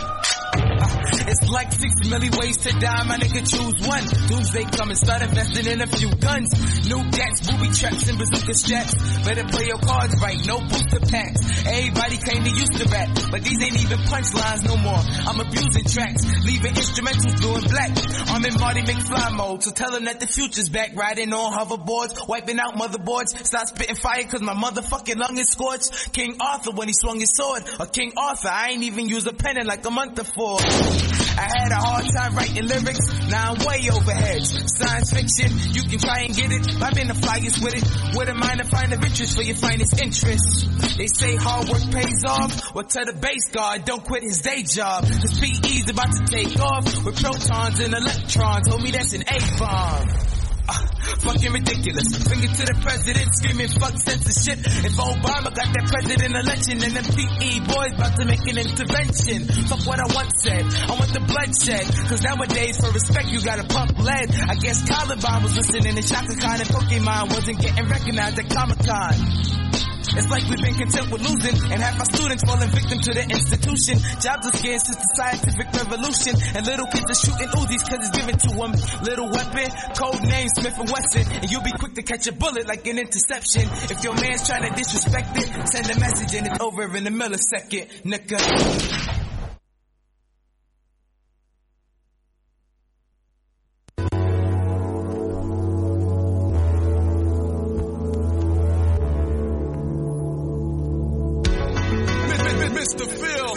It's like sixty million ways to die, my nigga, choose one. Doomsday coming, start investing in a few guns. New gats, booby traps, and bazooka straps. Better play your cards right, no booster packs. Everybody came to use the rap, but these ain't even punchlines no more. I'm abusing tracks, leaving instrumentals blue and black. I'm in Marty McFly mode, so tell them that the future's back. Riding on hoverboards, wiping out motherboards. Start spitting fire cause my motherfucking lung is scorched. King Arthur when he swung his sword, or King Arthur, I ain't even used a pen in like a month before. I had a hard time writing lyrics, now I'm way overhead. Science fiction, you can try and get it, I've been the flyest with it. With a mind to find of interest for your finest interests. They say hard work pays off, well tell the base guard don't quit his day job. Cause P E's about to take off with protons and electrons. Homie, that's an A-bomb. Uh, fucking ridiculous. Finger to the president, screaming fuck censorship. If Obama got that president election, then them P E boys about to make an intervention. Fuck what I once said, I want the bloodshed. Cause nowadays for respect you gotta pump lead. I guess Caliban was listening to Shaka Khan and Pokemon wasn't getting recognized at Comic-Con. It's like we've been content with losing, and half our students falling victim to the institution. Jobs are scarce since the scientific revolution, and little kids are shooting Uzis cause it's given to them. Little weapon, code name Smith and Wesson, and you'll be quick to catch a bullet like an interception. If your man's trying to disrespect it, send a message and it's over in a millisecond, nigga. Mister Phil.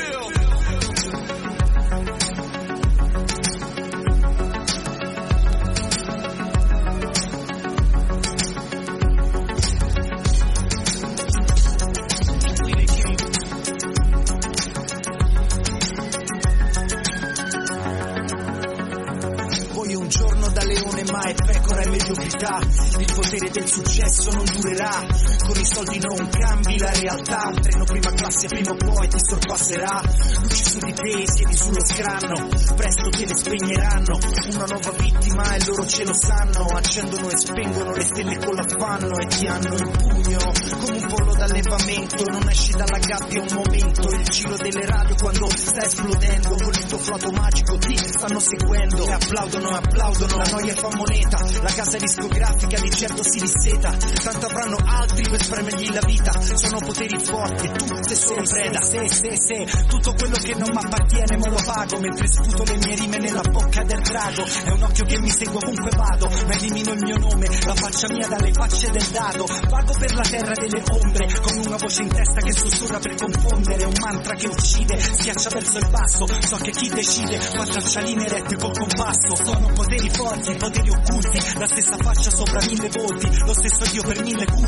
Voglio un giorno da leone ma è pecora e mediocrità. Il potere del successo non durerà. Con i soldi non cambi la realtà. Un treno prima classe prima o poi ti sorpasserà. Luci su di te, siedi sullo scranno. Presto te le spegneranno. Una nuova vittima e loro ce lo sanno. Accendono e spengono le stelle con l'affanno e ti hanno in pugno come un pollo d'allevamento. Non esci dalla gabbia un momento. Il giro delle radio quando sta esplodendo. Con il tuo flauto magico ti stanno seguendo e applaudono e applaudono. La noia fa moneta, la casa discografica di certo si disseta. Tanto avranno altri per spremergli la vita. Sono poteri forti e tu sei solo preda. Se, se, se, tutto quello che non mi appartiene me lo pago. Mentre sputo le mie rime nella bocca del drago. È un occhio che mi segue ovunque vado. Ma elimino il mio nome, la faccia mia dalle facce del dado. Vago per la terra delle ombre, con una voce in testa che sussurra per confondere. Un mantra che uccide, schiaccia verso il basso. So che chi decide fa traccialine rette col compasso. Sono poteri forti, poteri occulti. La stessa faccia sopra mille volti, lo stesso Dio per mille culti.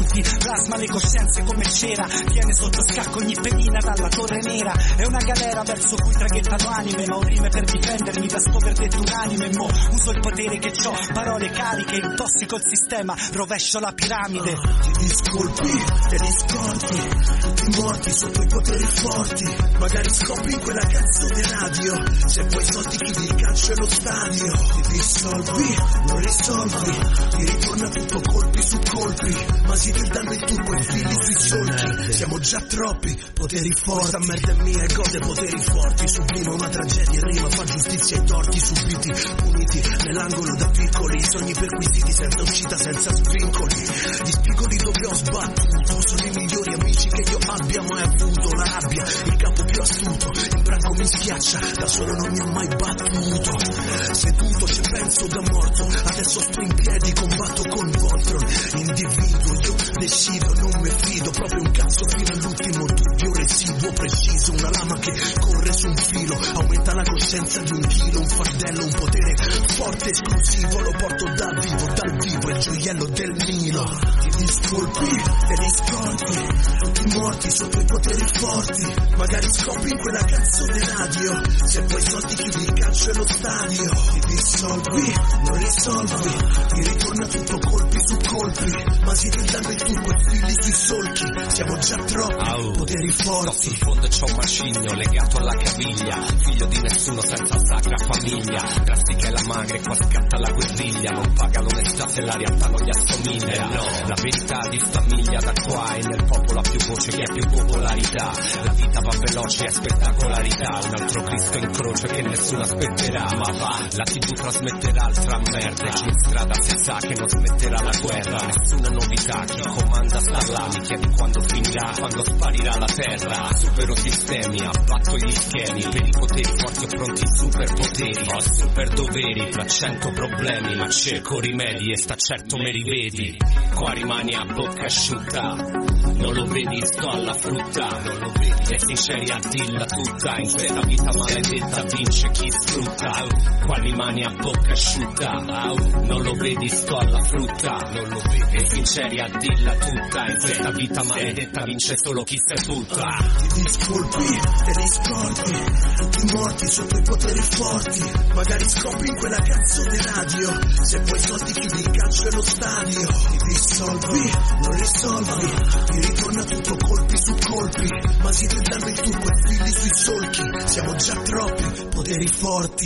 plasma le coscienze come cera, tiene sotto scacco ogni pedina dalla torre nera. È una galera verso cui traghettano anime, ma ho rime per difendermi da sto verdetto unanime. Mo uso il potere che c'ho, parole cariche, intossico il sistema, rovescio la piramide. Ti discolpi, te li scordi, ti morti sotto i poteri forti. Magari scopri in quella cazzo di radio, se poi soldi chiudi il calcio e lo stadio. Ti dissolvi, non risolvi, ti ritorna tutto colpi su colpi. Ma si danno il turbo e fili sui solchi. Siamo già troppi, poteri forti. Questa merda è mia e gode poteri forti. Sublima una tragedia in rima, fa giustizia ai torti subiti, puniti nell'angolo da piccoli. Sogni perquisiti senza uscita, senza svincoli. Gli spigoli dove ho sbattuto sono i migliori amici che io abbia mai avuto. La rabbia, il capo più astuto, il branco mi schiaccia, da solo non mi ho mai battuto. Seduto ci penso da morto, adesso sto in piedi, combatto con Voltron. Individuo, io decido, non mi fido, proprio un cazzo fino all'ultimo dubbio residuo preciso. Una lama che corre su un filo, aumenta la coscienza di un chilo. Un fardello, un potere forte, esclusivo, lo porto dal vivo, dal vivo, il gioiello del Nilo. Ti discolpi, te li scordi, ti morti sotto i poteri forti. Magari scopri in quella cazzo di radio, se poi soldi chiudi il calcio e lo stadio. Ti dissolvi, non risolvi, ti ritorna tutto colpi su colpi. Ma si danno il turbo e fili sui solchi. Siamo già troppi, oh, poteri forti. Sul fondo c'ho un macigno legato alla caviglia, figlio di nessuno senza sacra famiglia. Drastica è la madre, qua scatta la guerriglia. Non paga l'onestà se la realtà non gli assomiglia. No, la verità di famiglia da qua e nel popolo ha più voce che ha più popolarità. La vita va veloce, è spettacolarità. Un altro Cristo in croce che nessuno aspetterà. Ma va, la tivù trasmetterà altra merda. Chi in strada si sa che non smetterà la guerra. Nessuna novità, chi comanda sta là. Mi chiedi quando finirà, quando sparirà la terra. Supero sistemi, abbatto gli schemi. Per i poteri forti ho pronti superpoteri. Ho super doveri, tra cento problemi. Ma cerco rimedi e sta certo me rivedi. Qua rimani a bocca asciutta, non lo vedi, sto alla frutta. Non lo vedi, e sinceri a dilla tutta. In questa vita maledetta vince chi sfrutta. Qua rimani a bocca asciutta, non lo vedi, sto alla frutta. Non lo vedi, e sinceri a dilla tutta. In questa vita maledetta vince solo chi seduta. Ti discolpi, te li scordi, ti morti sotto i poteri forti. Magari scopri in quella cazzo di radio, se poi soldi chiudi il calcio e lo stadio. Ti dissolvi, non risolvi, ti ritorna tutto colpi su colpi. Ma si danno il turbo e fili sui solchi. Siamo già troppi, poteri forti.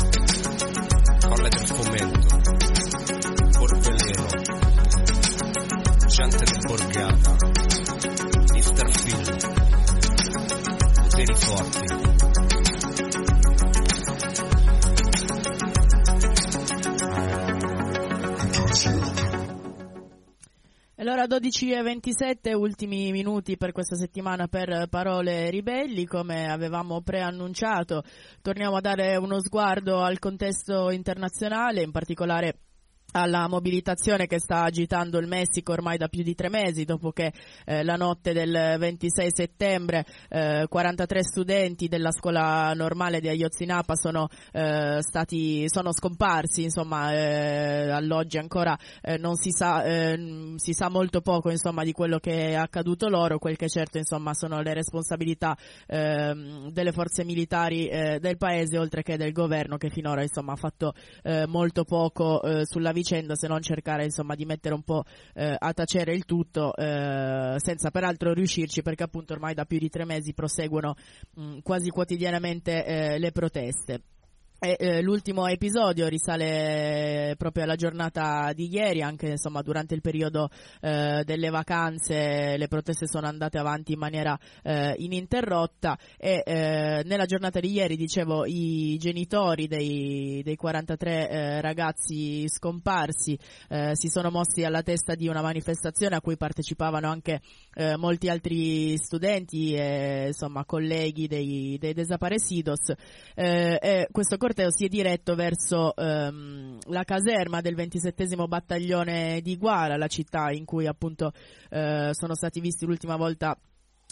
Palle del fomento, Porveleno, gente del Borgata, mister Phil, poteri forti. Allora dodici e ventisette, ultimi minuti per questa settimana per Parole Ribelli. Come avevamo preannunciato, torniamo a dare uno sguardo al contesto internazionale, in particolare alla mobilitazione che sta agitando il Messico ormai da più di tre mesi, dopo che eh, la notte del ventisei settembre eh, quarantatré studenti della scuola normale di Ayotzinapa sono eh, stati sono scomparsi, insomma eh, all'oggi ancora eh, non si sa eh, si sa molto poco, insomma, di quello che è accaduto loro. Quel che è certo, insomma, sono le responsabilità eh, delle forze militari eh, del paese, oltre che del governo, che finora, insomma, ha fatto eh, molto poco eh, sulla vicenda, se non cercare, insomma, di mettere un po' eh, a tacere il tutto, eh, senza peraltro riuscirci, perché appunto ormai da più di tre mesi proseguono mh, quasi quotidianamente eh, le proteste. E, eh, l'ultimo episodio risale proprio alla giornata di ieri, anche, insomma, durante il periodo eh, delle vacanze le proteste sono andate avanti in maniera eh, ininterrotta e eh, nella giornata di ieri, dicevo, i genitori dei, dei quarantatré eh, ragazzi scomparsi eh, si sono mossi alla testa di una manifestazione a cui partecipavano anche eh, molti altri studenti e, insomma, colleghi dei, dei desaparecidos. Eh, e questo corteo si è diretto verso ehm, la caserma del ventisettesimo battaglione di Guara, la città in cui appunto eh, sono stati visti l'ultima volta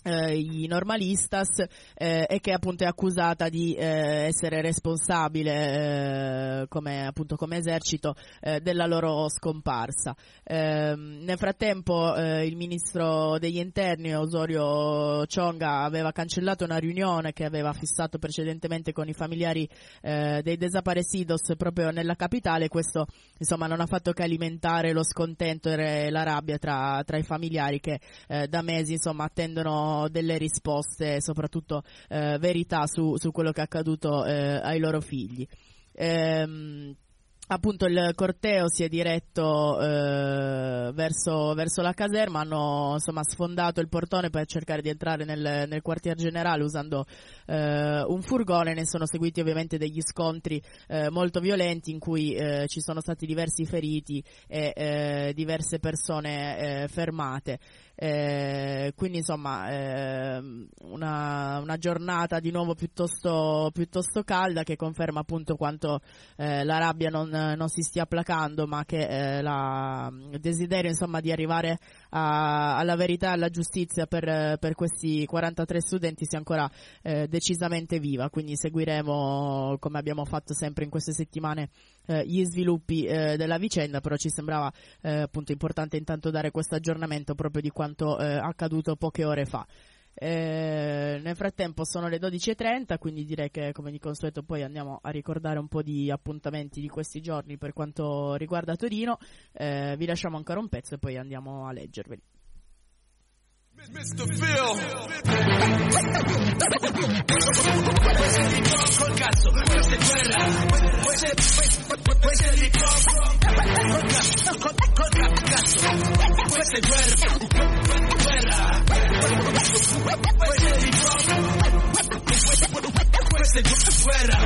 Eh, i normalistas eh, e che appunto è accusata di eh, essere responsabile eh, come appunto come esercito eh, della loro scomparsa. Eh, nel frattempo eh, il ministro degli interni Osorio Chonga aveva cancellato una riunione che aveva fissato precedentemente con i familiari eh, dei desaparecidos proprio nella capitale. Questo insomma non ha fatto che alimentare lo scontento e la rabbia tra, tra i familiari che eh, da mesi insomma attendono delle risposte, soprattutto eh, verità su, su quello che è accaduto eh, ai loro figli. Ehm, Appunto il corteo si è diretto eh, verso, verso la caserma, hanno insomma sfondato il portone per cercare di entrare nel, nel quartier generale usando eh, un furgone. Ne sono seguiti ovviamente degli scontri eh, molto violenti in cui eh, ci sono stati diversi feriti e eh, diverse persone eh, fermate. Eh, quindi insomma eh, una, una giornata di nuovo piuttosto, piuttosto calda, che conferma appunto quanto eh, la rabbia non, non si stia placando, ma che eh, la, il desiderio insomma di arrivare a, alla verità e alla giustizia per, per questi quarantatré studenti sia ancora eh, decisamente viva. Quindi seguiremo, come abbiamo fatto sempre in queste settimane, eh, gli sviluppi eh, della vicenda, però ci sembrava eh, appunto importante intanto dare questo aggiornamento proprio di quanto Eh, accaduto poche ore fa. Eh, nel frattempo sono le dodici e trenta, quindi direi che come di consueto poi andiamo a ricordare un po' di appuntamenti di questi giorni per quanto riguarda Torino. Eh, vi lasciamo ancora un pezzo e poi andiamo a leggerveli. mister Phil col cazzo, questa è guerra, questa è questa è l'hip hop col cazzo, col cazzo, questa è guerra, guerra, questa è l'hip hop, questa è guerra,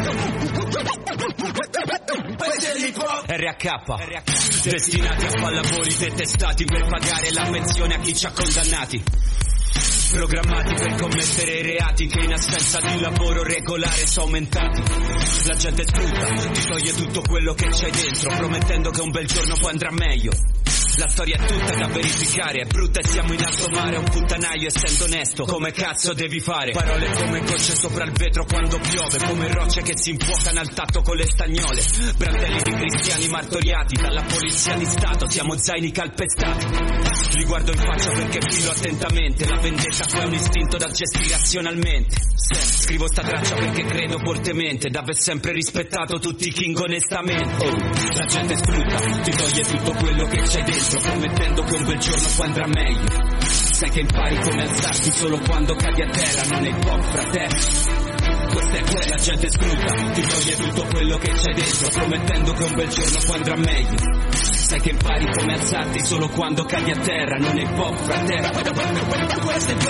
questa è l'hip hop. R H, destinati a pallavoli detestati per pagare la pensione a chi ci ha condannati, programmati per commettere reati che in assenza di lavoro regolare sono aumentati. La gente sfrutta, ti toglie tutto quello che c'hai dentro, promettendo che un bel giorno poi andrà meglio. La storia è tutta da verificare, è brutta e siamo in alto mare, un puttanaio essendo onesto, come cazzo devi fare? Parole come gocce sopra il vetro quando piove, come rocce che si infuocano al tatto con le stagnole, brandelli di cristiani martoriati dalla polizia di Stato, siamo zaini calpestati. Li guardo in faccia perché filo attentamente, la vendetta qua è un istinto da gestire razionalmente. Scrivo sta traccia perché credo fortemente d'aver sempre rispettato tutti i king onestamente. Oh, la gente sfrutta, ti toglie tutto quello che c'hai dentro, promettendo che un bel giorno poi andrà meglio. Sai che impari come alzarti solo quando cadi a terra, non è hip hop, fratello. Questa è quella, la gente sfrutta, ti toglie tutto quello che c'hai dentro, promettendo che un bel giorno poi andrà meglio. Sai che impari come alzarti solo quando cadi a terra, non è hip hop, fratello. Questa è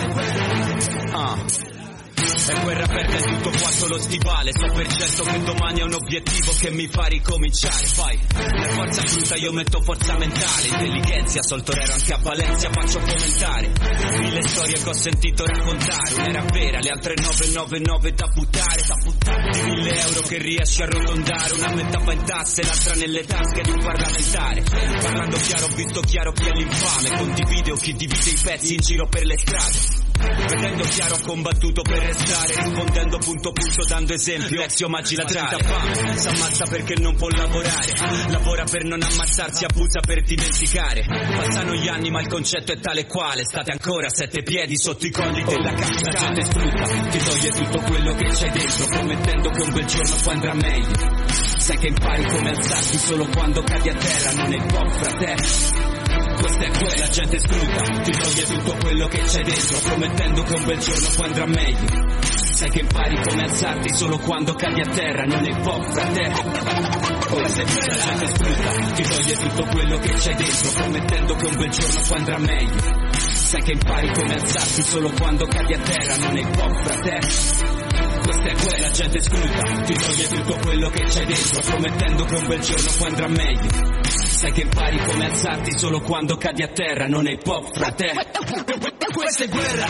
quella. Ah. È guerra aperta e tutto quanto lo stivale, so per certo che domani è un obiettivo che mi fa ricominciare. Fai, la forza bruta io metto forza mentale, intelligenza, sol torero anche a Valencia faccio commentare. Mille storie che ho sentito raccontare, un'era vera, le altre nove nove nove da buttare, da buttare. Di mille euro che riesci a arrotondare, una metà va in tasse, l'altra nelle tasche di un parlamentare. Parlando chiaro ho visto chiaro chi è l'infame, condivide o chi divide i pezzi in giro per le strade. Vedendo chiaro ho combattuto per restare, rispondendo punto punto dando esempio, ex omaggi la gente ha fame, s'ammazza perché non può lavorare, lavora per non ammazzarsi, abusa per dimenticare. Passano gli anni ma il concetto è tale quale, state ancora a sette piedi sotto i colli della cascata. La gente sfrutta, ti toglie tutto quello che c'hai dentro, promettendo che un bel giorno poi andrà meglio. Sai che impari come alzarti solo quando cadi a terra, non è hip hop, fratello. Questa è quella, la gente sfrutta, ti toglie tutto quello che c'hai dentro, promettendo che un bel giorno poi andrà meglio. Sai che impari come alzarti solo quando cadi a terra, non è hip hop, fratello. Questa è quella, la gente sfrutta, ti toglie tutto quello che c'hai dentro, promettendo che un bel giorno poi andrà meglio. Sai che impari come alzarti solo quando cadi a terra, non è hip hop, fratello. Questa è quella, la gente sfrutta, ti toglie tutto quello che c'hai dentro, promettendo che un bel giorno poi andrà meglio. Sai che impari come alzarti solo quando cadi a terra, non è hip hop, fratello. Questa è guerra.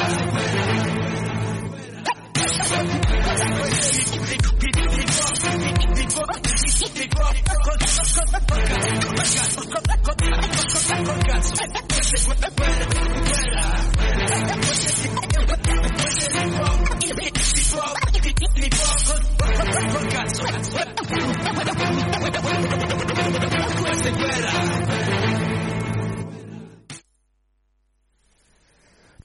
Col cazzo, questa è guerra.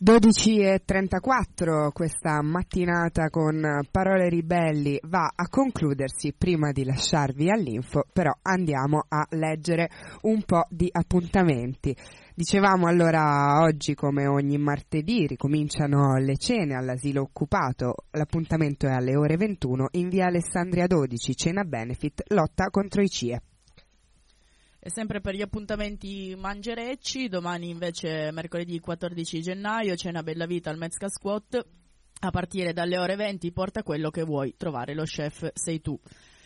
dodici e trentaquattro, questa mattinata con Parole Ribelli va a concludersi. Prima di lasciarvi all'info, però, andiamo a leggere un po' di appuntamenti. Dicevamo allora, oggi come ogni martedì ricominciano le cene all'asilo occupato. L'appuntamento è alle ore ventuno in via Alessandria dodici, cena benefit, lotta contro i C I E. E sempre per gli appuntamenti mangerecci, domani invece mercoledì quattordici gennaio, cena Bella Vita al Metzger Squat, a partire dalle ore venti, porta quello che vuoi, trovare lo chef sei tu.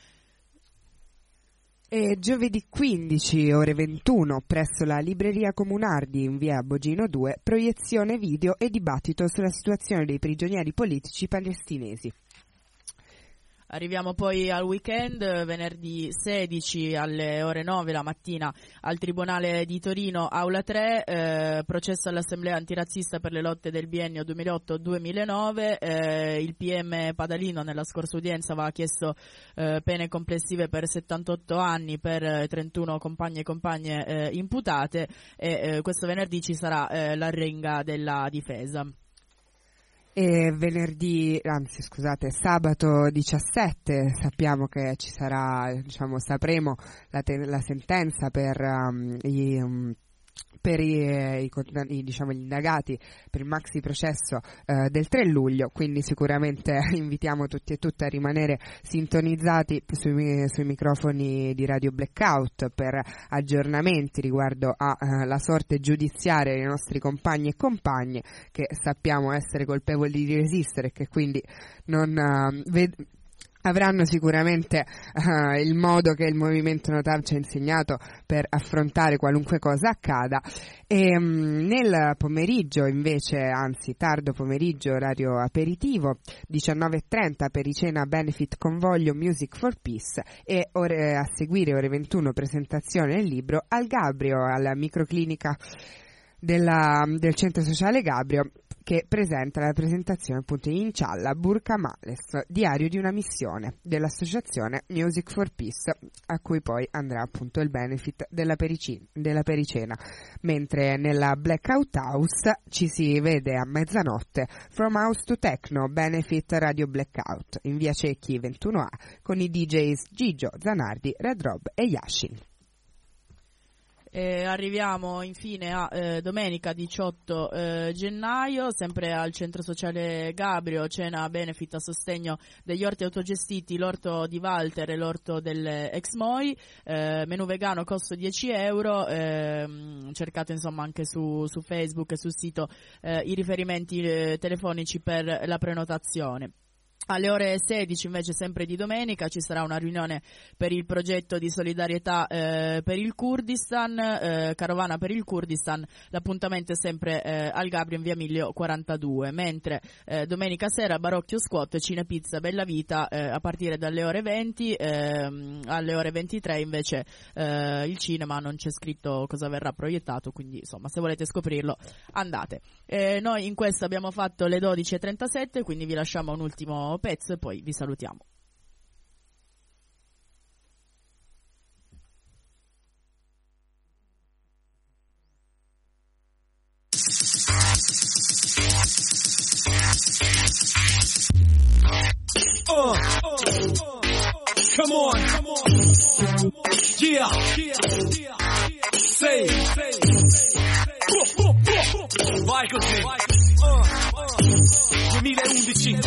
E giovedì quindici, ore ventuno, presso la Libreria Comunardi in via Bogino due, proiezione video e dibattito sulla situazione dei prigionieri politici palestinesi. Arriviamo poi al weekend, venerdì sedici alle ore nove la mattina al Tribunale di Torino, Aula tre, eh, processo all'Assemblea antirazzista per le lotte del biennio duemilaotto duemilanove. Eh, il P M Padalino nella scorsa udienza aveva chiesto eh, pene complessive per settantotto anni per eh, trentuno compagni e compagne eh, imputate, e eh, questo venerdì ci sarà eh, l'arrenga della difesa. E venerdì, anzi scusate, sabato diciassette sappiamo che ci sarà, diciamo, sapremo la, te- la sentenza per um, i... Um, per i, i, i, diciamo, gli indagati per il maxi processo eh, del tre luglio, quindi sicuramente invitiamo tutti e tutte a rimanere sintonizzati sui, sui microfoni di Radio Blackout per aggiornamenti riguardo alla uh, sorte giudiziaria dei nostri compagni e compagne che sappiamo essere colpevoli di resistere e che quindi non uh, ved- avranno sicuramente uh, il modo che il movimento Notav ci ha insegnato per affrontare qualunque cosa accada. E um, nel pomeriggio invece, anzi tardo pomeriggio, orario aperitivo, diciannove e trenta per i cena benefit convoglio Music for Peace, e ore, a seguire ore ventuno presentazione del libro Al Gabrio, alla microclinica della, del centro sociale Gabrio, che presenta la presentazione appunto in Cialla Burka Males, diario di una missione dell'associazione Music for Peace, a cui poi andrà appunto il benefit della, perici- della pericena, mentre nella Blackout House ci si vede a mezzanotte From House to Techno benefit Radio Blackout in via Cecchi ventuno A con i D Js Gigio, Zanardi, Red Rob e Yashin. E arriviamo infine a eh, domenica diciotto eh, gennaio, sempre al centro sociale Gabrio, cena benefit a sostegno degli orti autogestiti, l'orto di Walter e l'orto dell'ex Moi, eh, menù vegano, costo dieci euro, eh, cercate insomma anche su, su Facebook e sul sito eh, i riferimenti eh, telefonici per la prenotazione. Alle ore sedici invece, sempre di domenica, ci sarà una riunione per il progetto di solidarietà eh, per il Kurdistan, eh, carovana per il Kurdistan. L'appuntamento è sempre eh, al Gabrio in via Miglio quarantadue, mentre eh, domenica sera Barocchio Squat, Cinepizza Bella Vita eh, a partire dalle ore venti, eh, alle ore ventitré invece eh, il cinema, non c'è scritto cosa verrà proiettato, quindi insomma se volete scoprirlo andate. Eh, noi in questo abbiamo fatto le dodici e trentasette, quindi vi lasciamo un ultimo pezzo e poi vi salutiamo. Uh, uh, uh, come on, come on, yeah, yeah, say, say, vai così, uh, uh, duemilaundici,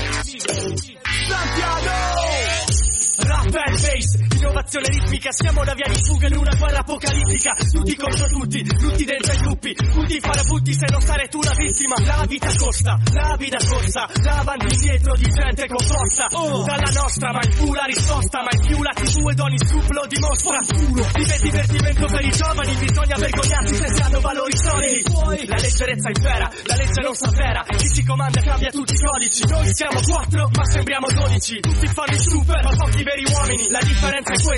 Santiago! Rap and bass, innovazione ritmica, siamo una via di fuga in una guerra apocalittica, tutti contro tutti, tutti dentro i gruppi, tutti farà butti se non sarai tu la vittima. La vita costa, la vita corsa, davanti e indietro di gente con forza, oh, dalla nostra ma in più la risposta, ma in più la tivù ed ogni scoop lo dimostra. Vive il divertimento per i giovani, bisogna vergognarsi se si hanno valori solidi. La leggerezza impera, la legge non s'avvera, chi si comanda cambia tutti i codici. Noi siamo quattro ma sembriamo dodici, tutti fanno i super ma pochi veri uomini. La differenza è questa,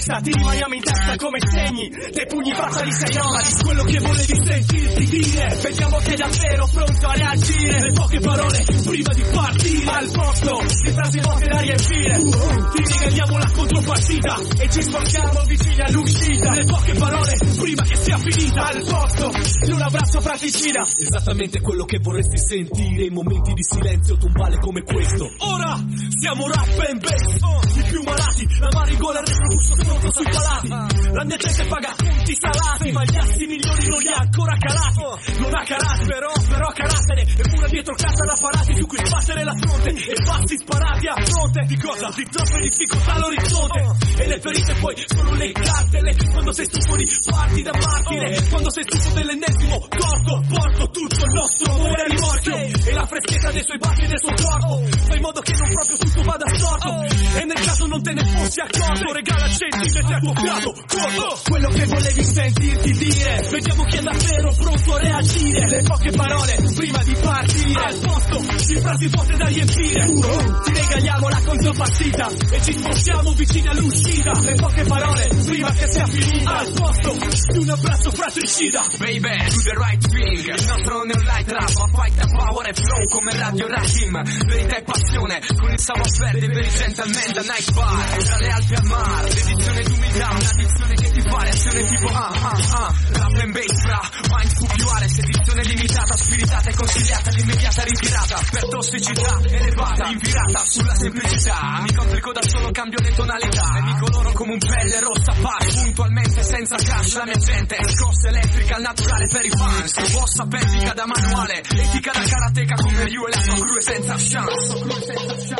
questa ti rimaniamo in testa come segni dei pugni fatali sei nomadi. Quello che volevi sentirti dire, vediamo che è davvero pronto a reagire. Le poche parole prima di partire, al posto di frasi vuote da riempire. Ti regaliamo la contropartita e ci spostiamo vicini all'uscita. Le poche parole prima che sia finita, al posto di un abbraccio fratricida. Esattamente quello che vorresti sentire in momenti di silenzio tombale come questo. Ora siamo rap and bass, uh, i più malati, la marigola e il reflusso sotto sui palati. La mia gente paga conti salati, ma gli assi milioni non li ha ancora calati. Non ha carattere, però, però ha carattere. E pure dietro casa da parati su cui sbattere la fronte. E basti sparati a fronte. Di cosa? Di troppe difficoltà l'orizzonte. E le ferite poi sono le cartelle. Quando sei stufo di parti da partire, quando sei stufo dell'ennesimo corpo, porto tutto il nostro amore a rimorchio. E la freschezza dei suoi baci e del suo corpo. Fai in modo che non proprio tutto vada storto. E nel caso non te ne fossi accorto, regala centimetri a tuo fiato corto. Quello che volevi sentirti dire, vediamo chi è davvero pronto a reagire. Le poche parole prima di partire, al posto di frasi vuote da riempire. Ti regaliamo la contropartita e ci spostiamo vicini all'uscita. Le poche parole prima che sia finita, al posto di un abbraccio fratricida. Baby, do the right thing. Il nostro neolight rap, fight the power e flow come Radio Rahim. Verità e passione, con il savoir-faire dei veri gentleman da night bar. Tra le Alpi al mare, l'edizione d'umiltà, una dizione che ti fa reazione tipo ah ah ah. Rap and bass fra, mind Q Q R, edizione limitata, spiritata e consigliata, l'immediata ritirata. Per tossicità elevata, invirata sulla semplicità. Mi complico da solo, cambio le tonalità. E mi coloro come un pelle rossa pace, puntualmente senza cash. La mia gente è scossa elettrica al naturale per i fans. Bossa petica da manuale, etica da karateka come Ryu e la tua crew senza chance.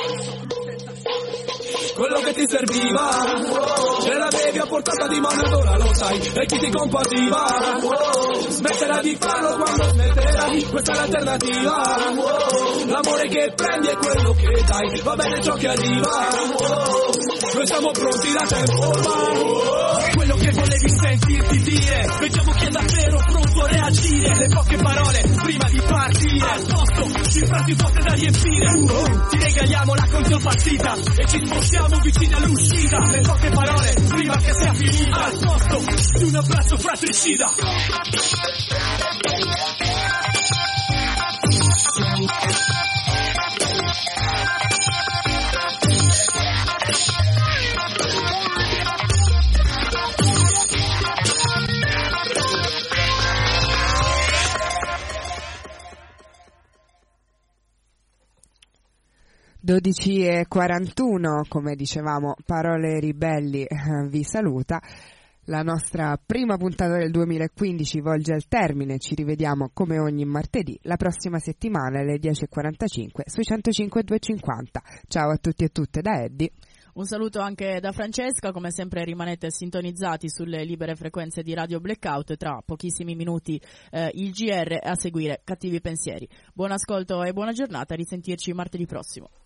Quello che ti serviva, ce l'avevi a portata di mano ed ora lo sai, e chi ti compativa, smetterà di farlo quando smetterai, questa è l'alternativa, l'amore che prendi è quello che dai, va bene ciò che arriva, noi siamo pronti da tempo ormai. Quello che volevi sentirti dire, vediamo chi è davvero pronto a reagire. Le poche parole prima di partire, al posto di frasi vuote da riempire. Ti regaliamo la contropartita e ci spostiamo vicini all'uscita. Le poche parole prima che sia finita, al posto di un abbraccio fratricida. dodici e quarantuno, come dicevamo, Parole Ribelli eh, vi saluta. La nostra prima puntata del duemilaquindici volge al termine, ci rivediamo come ogni martedì la prossima settimana alle dieci e quarantacinque sui centocinque e duecentocinquanta. Ciao a tutti e tutte da Eddie. Un saluto anche da Francesca, come sempre rimanete sintonizzati sulle libere frequenze di Radio Blackout, tra pochissimi minuti eh, il G R, a seguire Cattivi Pensieri. Buon ascolto e buona giornata, a risentirci martedì prossimo.